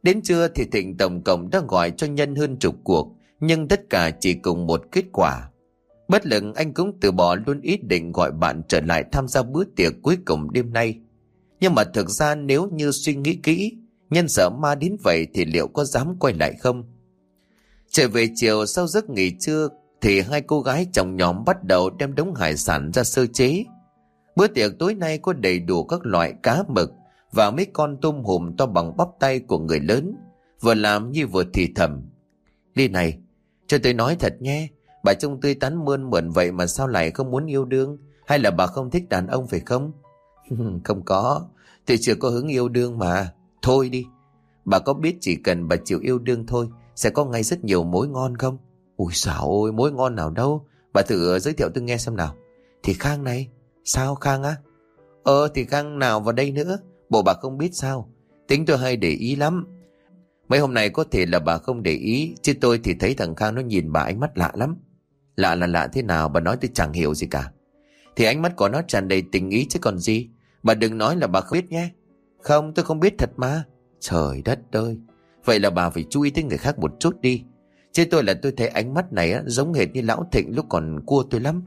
Đến trưa thì Thịnh tổng cộng đã gọi cho Nhân hơn chục cuộc, nhưng tất cả chỉ cùng một kết quả. Bất lực anh cũng từ bỏ luôn ý định gọi bạn trở lại tham gia bữa tiệc cuối cùng đêm nay. Nhưng mà thực ra nếu như suy nghĩ kỹ, Nhân sợ ma đến vậy thì liệu có dám quay lại không? Trở về chiều sau giấc nghỉ trưa thì hai cô gái trong nhóm bắt đầu đem đống hải sản ra sơ chế. Bữa tiệc tối nay có đầy đủ các loại cá mực và mấy con tôm hùm to bằng bắp tay của người lớn, vừa làm như vừa thì thầm. Ly này, cho tôi nói thật nhé, bà trông tươi tắn mơn mởn vậy mà sao lại không muốn yêu đương? Hay là bà không thích đàn ông phải không? Không có, tôi chưa có hứng yêu đương mà. Thôi đi, bà có biết chỉ cần bà chịu yêu đương thôi sẽ có ngay rất nhiều mối ngon không? Ui xảo ôi, mối ngon nào đâu, bà thử giới thiệu tôi nghe xem nào. Thì Khang này. Sao Khang á? Thì Khang nào vào đây nữa, bộ bà không biết sao? Tính tôi hay để ý lắm. Mấy hôm nay có thể là bà không để ý, chứ tôi thì thấy thằng Khang nó nhìn bà ánh mắt lạ lắm. Lạ là lạ thế nào bà nói tôi chẳng hiểu gì cả. Thì ánh mắt của nó tràn đầy tình ý chứ còn gì. Bà đừng nói là bà không biết nhé. Không, tôi không biết thật mà. Trời đất ơi, vậy là bà phải chú ý tới người khác một chút đi. Chứ tôi thấy ánh mắt này á, giống hệt như lão Thịnh lúc còn cua tôi lắm.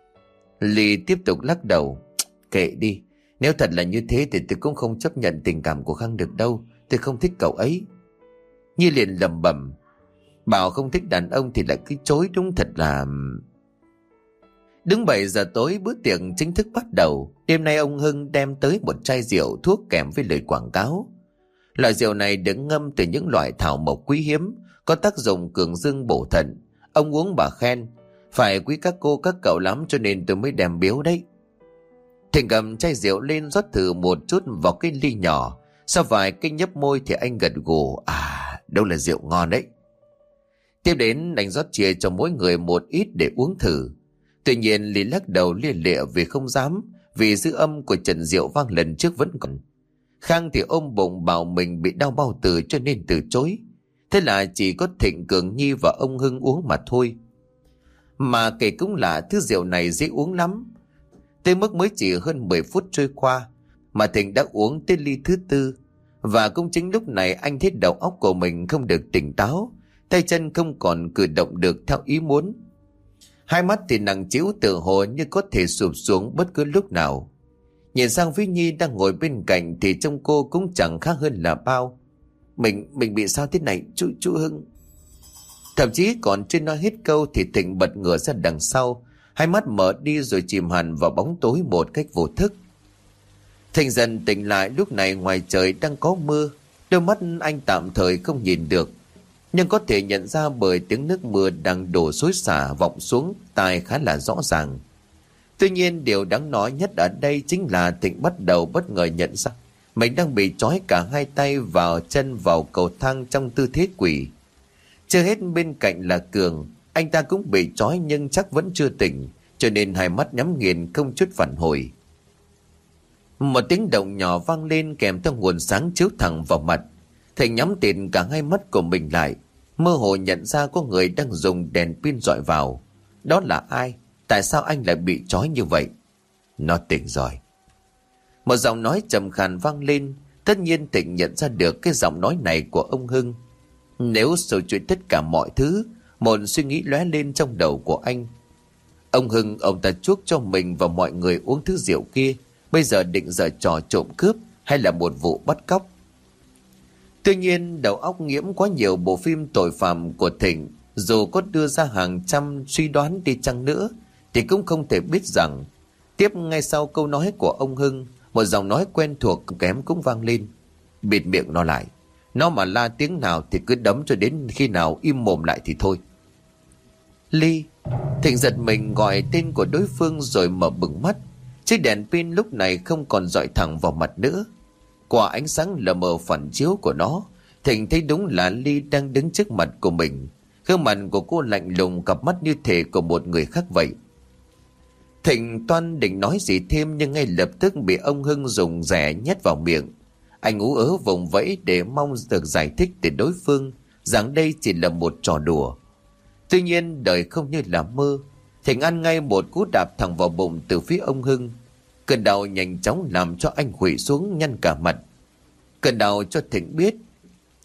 Ly tiếp tục lắc đầu. Kệ đi, nếu thật là như thế thì tôi cũng không chấp nhận tình cảm của Khang được đâu. Tôi không thích cậu ấy. Nhi liền lẩm bẩm. Bảo không thích đàn ông thì lại cứ chối, đúng thật là... Đúng 7 giờ tối bữa tiệc chính thức bắt đầu. Đêm nay ông Hưng đem tới một chai rượu thuốc kèm với lời quảng cáo. Loại rượu này được ngâm từ những loại thảo mộc quý hiếm, có tác dụng cường dương bổ thận. Ông uống bà khen, phải quý các cô các cậu lắm cho nên tôi mới đem biếu đấy. Thịnh cầm chai rượu lên rót thử một chút vào cái ly nhỏ. Sau vài cái nhấp môi thì anh gật gù. Đâu là rượu ngon đấy. Tiếp đến anh rót chia cho mỗi người một ít để uống thử. Tuy nhiên Lý lắc đầu lia lịa vì không dám, vì dư âm của Trần Diệu vang lần trước vẫn còn. Khang thì ôm bụng bảo mình bị đau bao tử cho nên từ chối. Thế là chỉ có Thịnh, Cường Nhi và ông Hưng uống mà thôi. Mà kể cũng lạ, thứ rượu này dễ uống lắm. Tới mức mới chỉ hơn 10 phút trôi qua mà Thịnh đã uống tới ly thứ tư. Và cũng chính lúc này anh thấy đầu óc của mình không được tỉnh táo, tay chân không còn cử động được theo ý muốn. Hai mắt thì nặng trĩu tựa hồ như có thể sụp xuống bất cứ lúc nào. Nhìn sang phía Nhi đang ngồi bên cạnh thì trông cô cũng chẳng khác hơn là bao. Mình bị sao thế này chú Hưng? Thậm chí còn chưa nói hết câu thì Thịnh bật ngửa ra đằng sau, hai mắt mở đi rồi chìm hẳn vào bóng tối một cách vô thức. Thịnh dần tỉnh lại, lúc này ngoài trời đang có mưa, đôi mắt anh tạm thời không nhìn được, nhưng có thể nhận ra bởi tiếng nước mưa đang đổ xối xả vọng xuống tai khá là rõ ràng. Tuy nhiên điều đáng nói nhất ở đây chính là Thịnh bắt đầu bất ngờ nhận ra mình đang bị trói cả hai tay vào chân vào cầu thang trong tư thế quỷ. Chưa hết bên cạnh là Cường, anh ta cũng bị trói nhưng chắc vẫn chưa tỉnh, cho nên hai mắt nhắm nghiền không chút phản hồi. Một tiếng động nhỏ vang lên kèm theo nguồn sáng chiếu thẳng vào mặt. Thịnh nhắm tịt cả hai mắt của mình lại, mơ hồ nhận ra có người đang dùng đèn pin dọi vào. Đó là ai? Tại sao anh lại bị trói như vậy? Nó tỉnh rồi. Một giọng nói trầm khàn vang lên. Tất nhiên Thịnh nhận ra được cái giọng nói này của ông Hưng. Nếu sầu chuyện tất cả mọi thứ, một suy nghĩ lóe lên trong đầu của anh. Ông Hưng, ông ta chuốc cho mình và mọi người uống thứ rượu kia, bây giờ định giở trò trộm cướp hay là một vụ bắt cóc? Tuy nhiên đầu óc nghiễm quá nhiều bộ phim tội phạm của Thịnh, dù có đưa ra hàng trăm suy đoán đi chăng nữa thì cũng không thể biết rằng tiếp ngay sau câu nói của ông Hưng, một giọng nói quen thuộc kém cũng vang lên. Bịt miệng nó lại, nó mà la tiếng nào thì cứ đấm cho đến khi nào im mồm lại thì thôi. Ly. Thịnh giật mình gọi tên của đối phương rồi mở bừng mắt. Chiếc đèn pin lúc này không còn dọi thẳng vào mặt nữa. Qua ánh sáng lờ mờ phản chiếu của nó, Thịnh thấy đúng là Ly đang đứng trước mặt của mình. Gương mặt của cô lạnh lùng, cặp mắt như thể của một người khác vậy. Thịnh toan định nói gì thêm nhưng ngay lập tức bị ông Hưng dùng rẻ nhét vào miệng. Anh ú ớ vùng vẫy để mong được giải thích từ đối phương rằng đây chỉ là một trò đùa. Tuy nhiên đời không như là mơ. Thịnh ăn ngay một cú đạp thẳng vào bụng từ phía ông Hưng. Cơn đau nhanh chóng làm cho anh khuỵu xuống nhăn cả mặt. Cơn đau cho Thịnh biết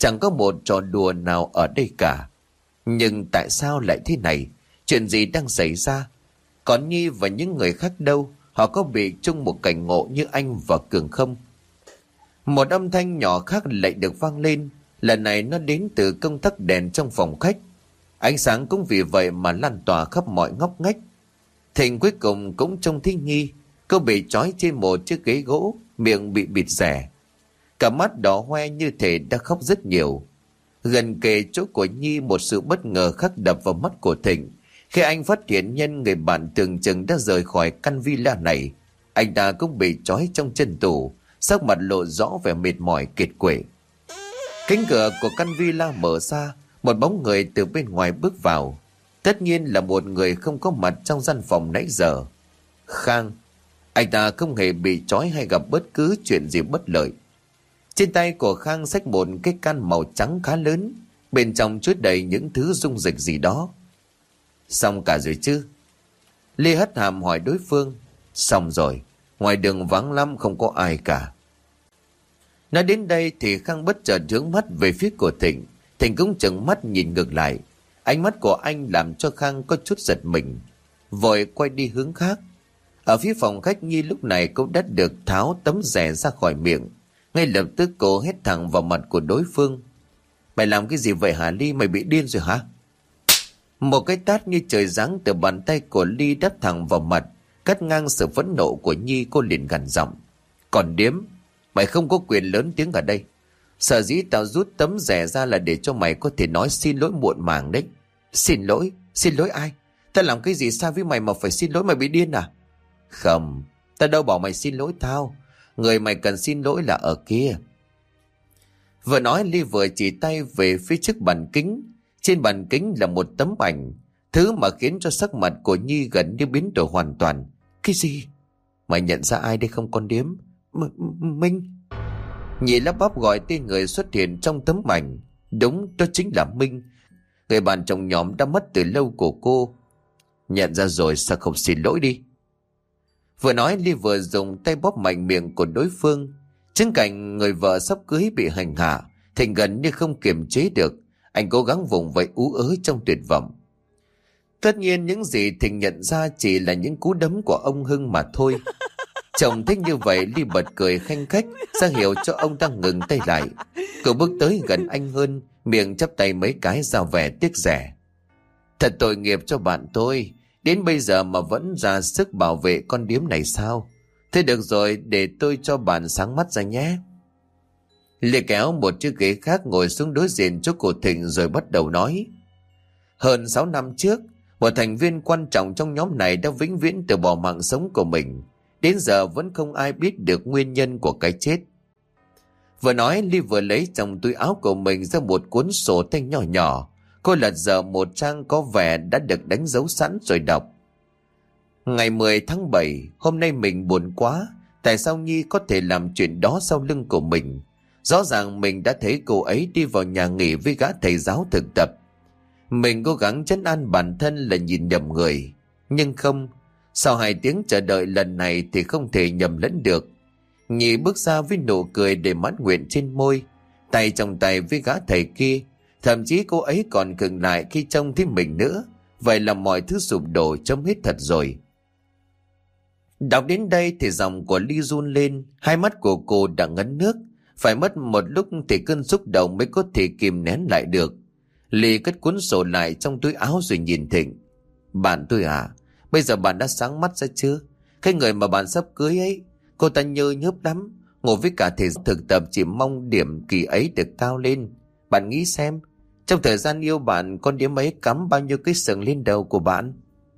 Chẳng có một trò đùa nào ở đây cả. Nhưng tại sao lại thế này? Chuyện gì đang xảy ra? Còn Nhi và những người khác đâu? Họ có bị chung một cảnh ngộ như anh và Cường không? Một âm thanh nhỏ khác lại được vang lên. Lần này nó đến từ công tắc đèn trong phòng khách. Ánh sáng cũng vì vậy mà lan tỏa khắp mọi ngóc ngách. Thịnh cuối cùng cũng trông thấy Nhi. Cô bị trói trên một chiếc ghế gỗ, miệng bị bịt rẻ. Cả mắt đỏ hoe như thể đã khóc rất nhiều. Gần kề chỗ của Nhi, một sự bất ngờ khắc đập vào mắt của Thịnh. Khi anh phát hiện nhân người bạn tưởng chừng đã rời khỏi căn villa này, anh ta cũng bị trói trong chân tủ, sắc mặt lộ rõ vẻ mệt mỏi kiệt quệ. Cánh cửa của căn villa mở ra, một bóng người từ bên ngoài bước vào. Tất nhiên là một người không có mặt trong gian phòng nãy giờ. Khang. Anh ta không hề bị trói hay gặp bất cứ chuyện gì bất lợi. Trên tay của Khang xách một cái can màu trắng khá lớn, bên trong chứa đầy những thứ dung dịch gì đó. Xong cả rồi chứ? Lê hất hàm hỏi đối phương. Xong rồi, ngoài đường vắng lắm, không có ai cả. Nói đến đây thì Khang bất chợt hướng mắt về phía của Thịnh. Thịnh cũng chừng mắt nhìn ngược lại. Ánh mắt của anh làm cho Khang có chút giật mình, vội quay đi hướng khác. Ở phía phòng khách, Nhi lúc này cũng đã được tháo tấm rẻ ra khỏi miệng. Ngay lập tức cô hét thẳng vào mặt của đối phương. Mày làm cái gì vậy hả Ly? Mày bị điên rồi hả? Một cái tát như trời giáng từ bàn tay của Ly đắp thẳng vào mặt, cắt ngang sự phẫn nộ của Nhi. Cô liền gằn giọng. Còn điếm, mày không có quyền lớn tiếng ở đây. Sở dĩ tao rút tấm rẻ ra là để cho mày có thể nói xin lỗi muộn màng đấy. Xin lỗi? Xin lỗi ai? Tao làm cái gì sai với mày mà phải xin lỗi? Mày bị điên à? Không, tao đâu bảo mày xin lỗi tao. Người mày cần xin lỗi là ở kia. Vừa nói Ly vừa chỉ tay về phía trước bàn kính. Trên bàn kính là một tấm ảnh, thứ mà khiến cho sắc mặt của Nhi gần như biến đổi hoàn toàn. Cái gì? Mày nhận ra ai đây không con điếm? Minh. Nhi lắp bắp gọi tên người xuất hiện trong tấm ảnh. Đúng, đó chính là Minh, người bạn trong nhóm đã mất từ lâu của cô. Nhận ra rồi sao không xin lỗi đi? Vừa nói Ly vừa dùng tay bóp mạnh miệng của đối phương. Chứng cảnh người vợ sắp cưới bị hành hạ, Thịnh gần như không kiềm chế được. Anh cố gắng vùng vẫy ú ớ trong tuyệt vọng. Tất nhiên những gì Thịnh nhận ra chỉ là những cú đấm của ông Hưng mà thôi. Chồng thích như vậy, Ly bật cười khanh khách, ra hiệu cho ông đang ngừng tay lại. Cô bước tới gần anh hơn, miệng chắp tay mấy cái ra vẻ tiếc rẻ. Thật tội nghiệp cho bạn tôi, đến bây giờ mà vẫn ra sức bảo vệ con điếm này sao? Thế được rồi, để tôi cho bạn sáng mắt ra nhé. Ly kéo một chiếc ghế khác ngồi xuống đối diện chỗ của Thịnh rồi bắt đầu nói. Hơn 6 năm trước, một thành viên quan trọng trong nhóm này đã vĩnh viễn từ bỏ mạng sống của mình. Đến giờ vẫn không ai biết được nguyên nhân của cái chết. Vừa nói, Ly vừa lấy trong túi áo của mình ra một cuốn sổ tay nhỏ nhỏ. Cô lật dở một trang có vẻ đã được đánh dấu sẵn rồi đọc. Ngày 10 tháng 7, hôm nay mình buồn quá. Tại sao Nhi có thể làm chuyện đó sau lưng của mình? Rõ ràng mình đã thấy cô ấy đi vào nhà nghỉ với gã thầy giáo thực tập. Mình cố gắng trấn an bản thân là nhìn nhầm người. Nhưng không, sau 2 tiếng chờ đợi lần này thì không thể nhầm lẫn được. Nhi bước ra với nụ cười đầy mãn nguyện trên môi, tay trong tay với gã thầy kia. Thậm chí cô ấy còn khựng lại khi trông thấy mình nữa. Vậy là mọi thứ sụp đổ chấm hết thật rồi. Đọc đến đây thì giọng của Ly run lên, hai mắt của cô đã ngấn nước. Phải mất một lúc thì cơn xúc động mới có thể kìm nén lại được. Ly cất cuốn sổ lại trong túi áo rồi nhìn Thịnh. Bạn tôi à, bây giờ bạn đã sáng mắt ra chưa? Cái người mà bạn sắp cưới ấy, cô ta nhơ nhớp lắm. Ngồi với cả thể thực tập chỉ mong điểm kỳ ấy được cao lên. Bạn nghĩ xem, trong thời gian yêu bạn, con điếm ấy cắm bao nhiêu cái sừng lên đầu của bạn?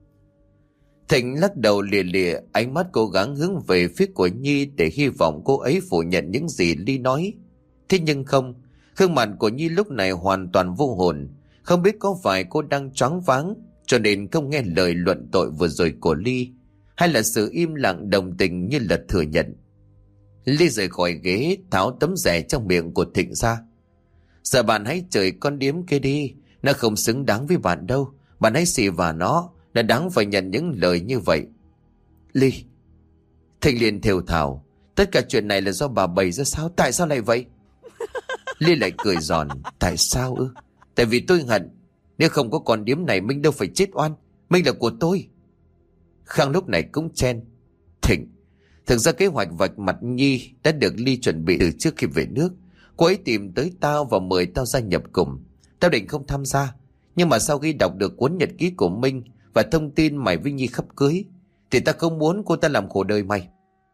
Thịnh lắc đầu lìa lìa, ánh mắt cố gắng hướng về phía của Nhi để hy vọng cô ấy phủ nhận những gì Ly nói. Thế nhưng không, gương mặt của Nhi lúc này hoàn toàn vô hồn. Không biết có phải cô đang choáng váng cho nên không nghe lời luận tội vừa rồi của Ly, hay là sự im lặng đồng tình như là thừa nhận. Ly rời khỏi ghế, tháo tấm rẻ trong miệng của Thịnh ra. Giờ bạn hãy chửi con điếm kia đi, nó không xứng đáng với bạn đâu. Bạn hãy xì vào nó, đã đáng phải nhận những lời như vậy. Ly. Thịnh liền thều thào. Tất cả chuyện này là do bà bày ra sao? Tại sao lại vậy? Ly lại cười giòn. Tại sao ư? Tại vì tôi hận. Nếu không có con điếm này Minh đâu phải chết oan. Minh là của tôi. Khang lúc này cũng chen. Thịnh, thực ra kế hoạch vạch mặt Nhi đã được Ly chuẩn bị từ trước khi về nước. Cô ấy tìm tới tao và mời tao gia nhập cùng. Tao định không tham gia, nhưng mà sau khi đọc được cuốn nhật ký của Minh và thông tin mày với Nhi sắp cưới thì tao không muốn cô ta làm khổ đời mày.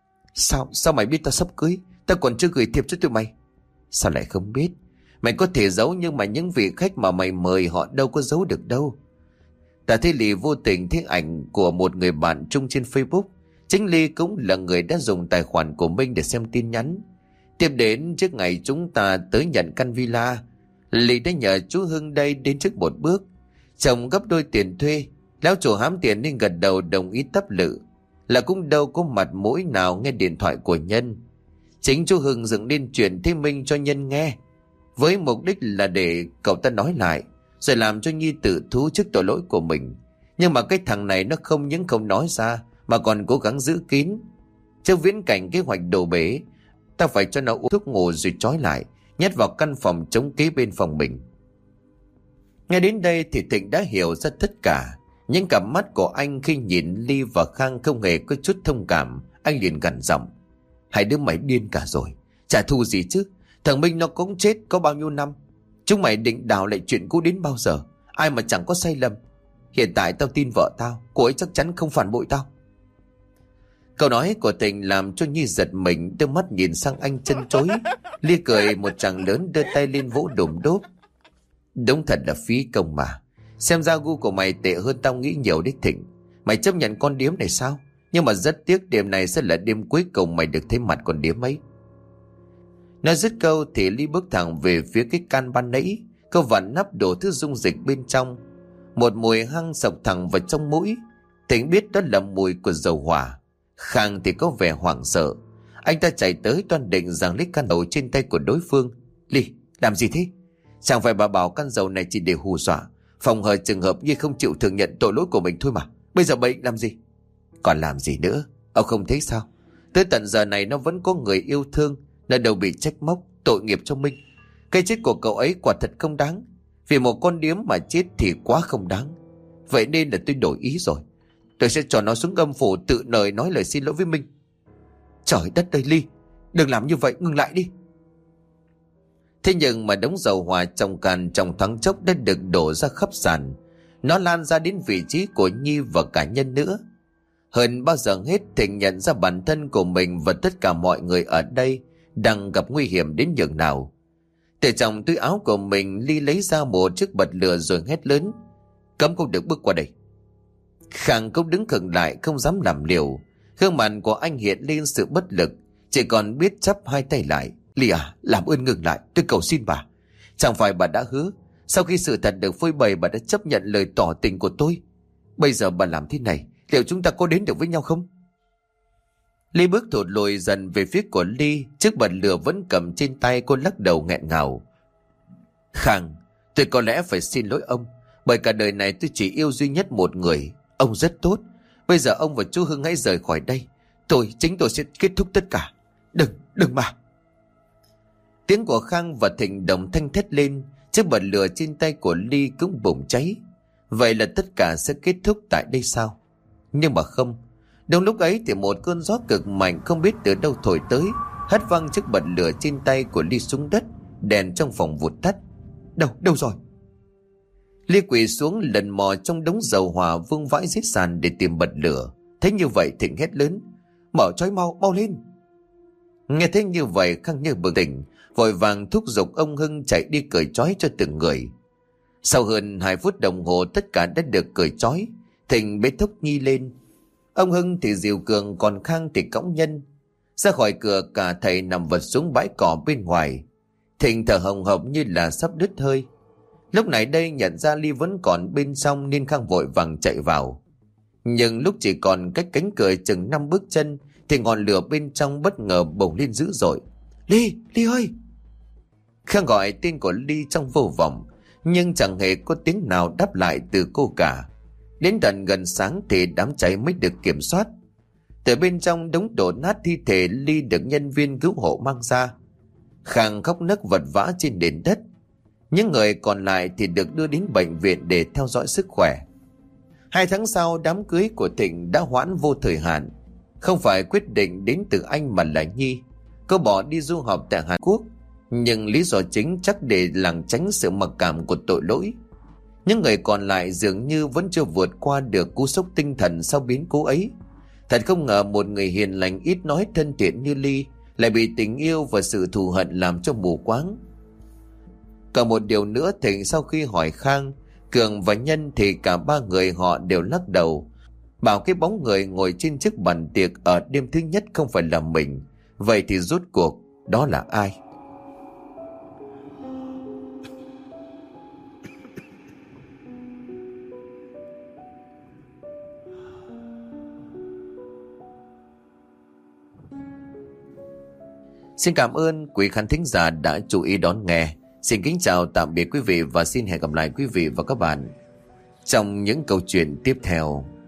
Sao mày biết tao sắp cưới? Tao còn chưa gửi thiệp cho tụi mày. Sao lại không biết? Mày có thể giấu, nhưng mà những vị khách mà mày mời họ đâu có giấu được đâu. Ta thấy Ly vô tình thấy ảnh của một người bạn chung trên Facebook. Chính Ly cũng là người đã dùng tài khoản của Minh để xem tin nhắn. Tiếp đến trước ngày chúng ta tới nhận căn villa, Ly đã nhờ chú Hưng đây đến trước một bước. Chồng gấp đôi tiền thuê. Lão chủ hám tiền nên gật đầu đồng ý tấp lự. Là cũng đâu có mặt mũi nào nghe điện thoại của Nhân. Chính chú Hưng dựng nên chuyện thế Minh cho Nhân nghe, với mục đích là để cậu ta nói lại, rồi làm cho Nhi tự thú trước tội lỗi của mình. Nhưng mà cái thằng này nó không những không nói ra, mà còn cố gắng giữ kín. Trước viễn cảnh kế hoạch đổ bể, ta phải cho nó uống thuốc ngủ rồi trói lại, nhét vào căn phòng chống kế bên phòng mình. Nghe đến đây thì Thịnh đã hiểu ra tất cả. Những cặp mắt của anh khi nhìn Ly và Khang không hề có chút thông cảm. Anh liền gằn giọng. Hai đứa mày điên cả rồi. Trả thù gì chứ? Thằng Minh nó cũng chết có bao nhiêu năm. Chúng mày định đào lại chuyện cũ đến bao giờ? Ai mà chẳng có sai lầm. Hiện tại tao tin vợ tao, cô ấy chắc chắn không phản bội tao. Câu nói của Thịnh làm cho Nhi giật mình, đưa mắt nhìn sang anh chân chối. Ly cười một tràng lớn, đưa tay lên vỗ đùm đốp. Đúng thật là phí công mà. Xem ra gu của mày tệ hơn tao nghĩ nhiều đấy Thịnh. Mày chấp nhận con điếm này sao? Nhưng mà rất tiếc đêm này sẽ là đêm cuối cùng mày được thấy mặt con điếm ấy. Nói dứt câu thì Ly bước thẳng về phía cái can ban nãy. Cô vặn nắp đổ thứ dung dịch bên trong. Một mùi hăng sộc thẳng vào trong mũi. Thịnh biết đó là mùi của dầu hỏa. Khang thì có vẻ hoảng sợ. Anh ta chạy tới toan định giằng lấy can dầu trên tay của đối phương. Ly, làm gì thế? Chẳng phải bà bảo can dầu này chỉ để hù dọa, phòng hờ trường hợp như không chịu thừa nhận tội lỗi của mình thôi mà. Bây giờ bệnh làm gì? Còn làm gì nữa? Ông không thấy sao? Tới tận giờ này nó vẫn có người yêu thương, là đâu bị trách móc, tội nghiệp cho Minh. Cái chết của cậu ấy quả thật không đáng. Vì một con điếm mà chết thì quá không đáng. Vậy nên là tôi đổi ý rồi. Tôi sẽ cho nó xuống âm phủ tự nời nói lời xin lỗi với Minh. Trời đất ơi Ly, đừng làm như vậy, ngừng lại đi. Thế nhưng mà đống dầu hỏa trong can trong thoáng chốc đã được đổ ra khắp sàn. Nó lan ra đến vị trí của Nhi và cả Nhân nữa. Hơn bao giờ hết Thịnh nhận ra bản thân của mình và tất cả mọi người ở đây đang gặp nguy hiểm đến nhường nào. Từ trong túi áo của mình, Ly lấy ra một chiếc bật lửa rồi hét lớn. Cấm không được bước qua đây. Khang cũng đứng khựng lại, không dám làm liều. Gương mặt của anh hiện lên sự bất lực, chỉ còn biết chắp hai tay lại. Ly à, làm ơn ngừng lại, tôi cầu xin bà. Chẳng phải bà đã hứa sau khi sự thật được phơi bày bà đã chấp nhận lời tỏ tình của tôi. Bây giờ bà làm thế này, liệu chúng ta có đến được với nhau không? Ly bước thụt lùi dần về phía của Ly. Chiếc bật lửa vẫn cầm trên tay, cô lắc đầu nghẹn ngào. Khang, tôi có lẽ phải xin lỗi ông, bởi cả đời này tôi chỉ yêu duy nhất một người. Ông rất tốt. Bây giờ ông và chú Hưng hãy rời khỏi đây. Chính tôi sẽ kết thúc tất cả. Đừng mà. Tiếng của Khang và Thịnh đồng thanh thét lên. Chiếc bật lửa trên tay của Ly cũng bùng cháy. Vậy là tất cả sẽ kết thúc tại đây sao? Nhưng mà không. Đúng lúc ấy thì một cơn gió cực mạnh không biết từ đâu thổi tới, hất văng chiếc bật lửa trên tay của Ly xuống đất. Đèn trong phòng vụt tắt. Đâu rồi? Ly quỳ xuống lần mò trong đống dầu hỏa vương vãi dưới sàn để tìm bật lửa. Thấy như vậy Thịnh hét lớn. Mở trói mau lên. Nghe thấy như vậy Khang như bừng tỉnh, vội vàng thúc giục ông Hưng chạy đi cởi trói cho từng người. Sau hơn 2 phút đồng hồ tất cả đã được cởi trói. Thịnh bế thúc Nhi lên. Ông Hưng thì dìu Cường, còn Khang thì cõng Nhân. Ra khỏi cửa cả thầy nằm vật xuống bãi cỏ bên ngoài. Thịnh thở hồng hộc như là sắp đứt hơi. Lúc này đây nhận ra Ly vẫn còn bên trong nên Khang vội vàng chạy vào. Nhưng lúc chỉ còn cách cánh cửa chừng 5 bước chân thì ngọn lửa bên trong bất ngờ bùng lên dữ dội. Ly ơi! Khang gọi tên của Ly trong vô vọng, nhưng chẳng hề có tiếng nào đáp lại từ cô cả. Đến tận gần sáng thì đám cháy mới được kiểm soát. Từ bên trong đống đổ nát thi thể Ly được nhân viên cứu hộ mang ra. Khang khóc nấc vật vã trên nền đất. Những người còn lại thì được đưa đến bệnh viện để theo dõi sức khỏe. 2 tháng sau, đám cưới của Thịnh đã hoãn vô thời hạn. Không phải quyết định đến từ anh mà là Nhi. Cô bỏ đi du học tại Hàn Quốc, nhưng lý do chính chắc để lảng tránh sự mặc cảm của tội lỗi. Những người còn lại dường như vẫn chưa vượt qua được cú sốc tinh thần sau biến cố ấy. Thật không ngờ một người hiền lành ít nói thân thiện như Ly lại bị tình yêu và sự thù hận làm cho mù quáng. Còn một điều nữa, Thịnh sau khi hỏi Khang, Cường và Nhân thì cả 3 người họ đều lắc đầu, bảo cái bóng người ngồi trên chiếc bàn tiệc ở đêm thứ nhất không phải là mình. Vậy thì rốt cuộc đó là ai? Xin cảm ơn quý khán thính giả đã chú ý đón nghe. Xin kính chào tạm biệt quý vị và xin hẹn gặp lại quý vị và các bạn trong những câu chuyện tiếp theo.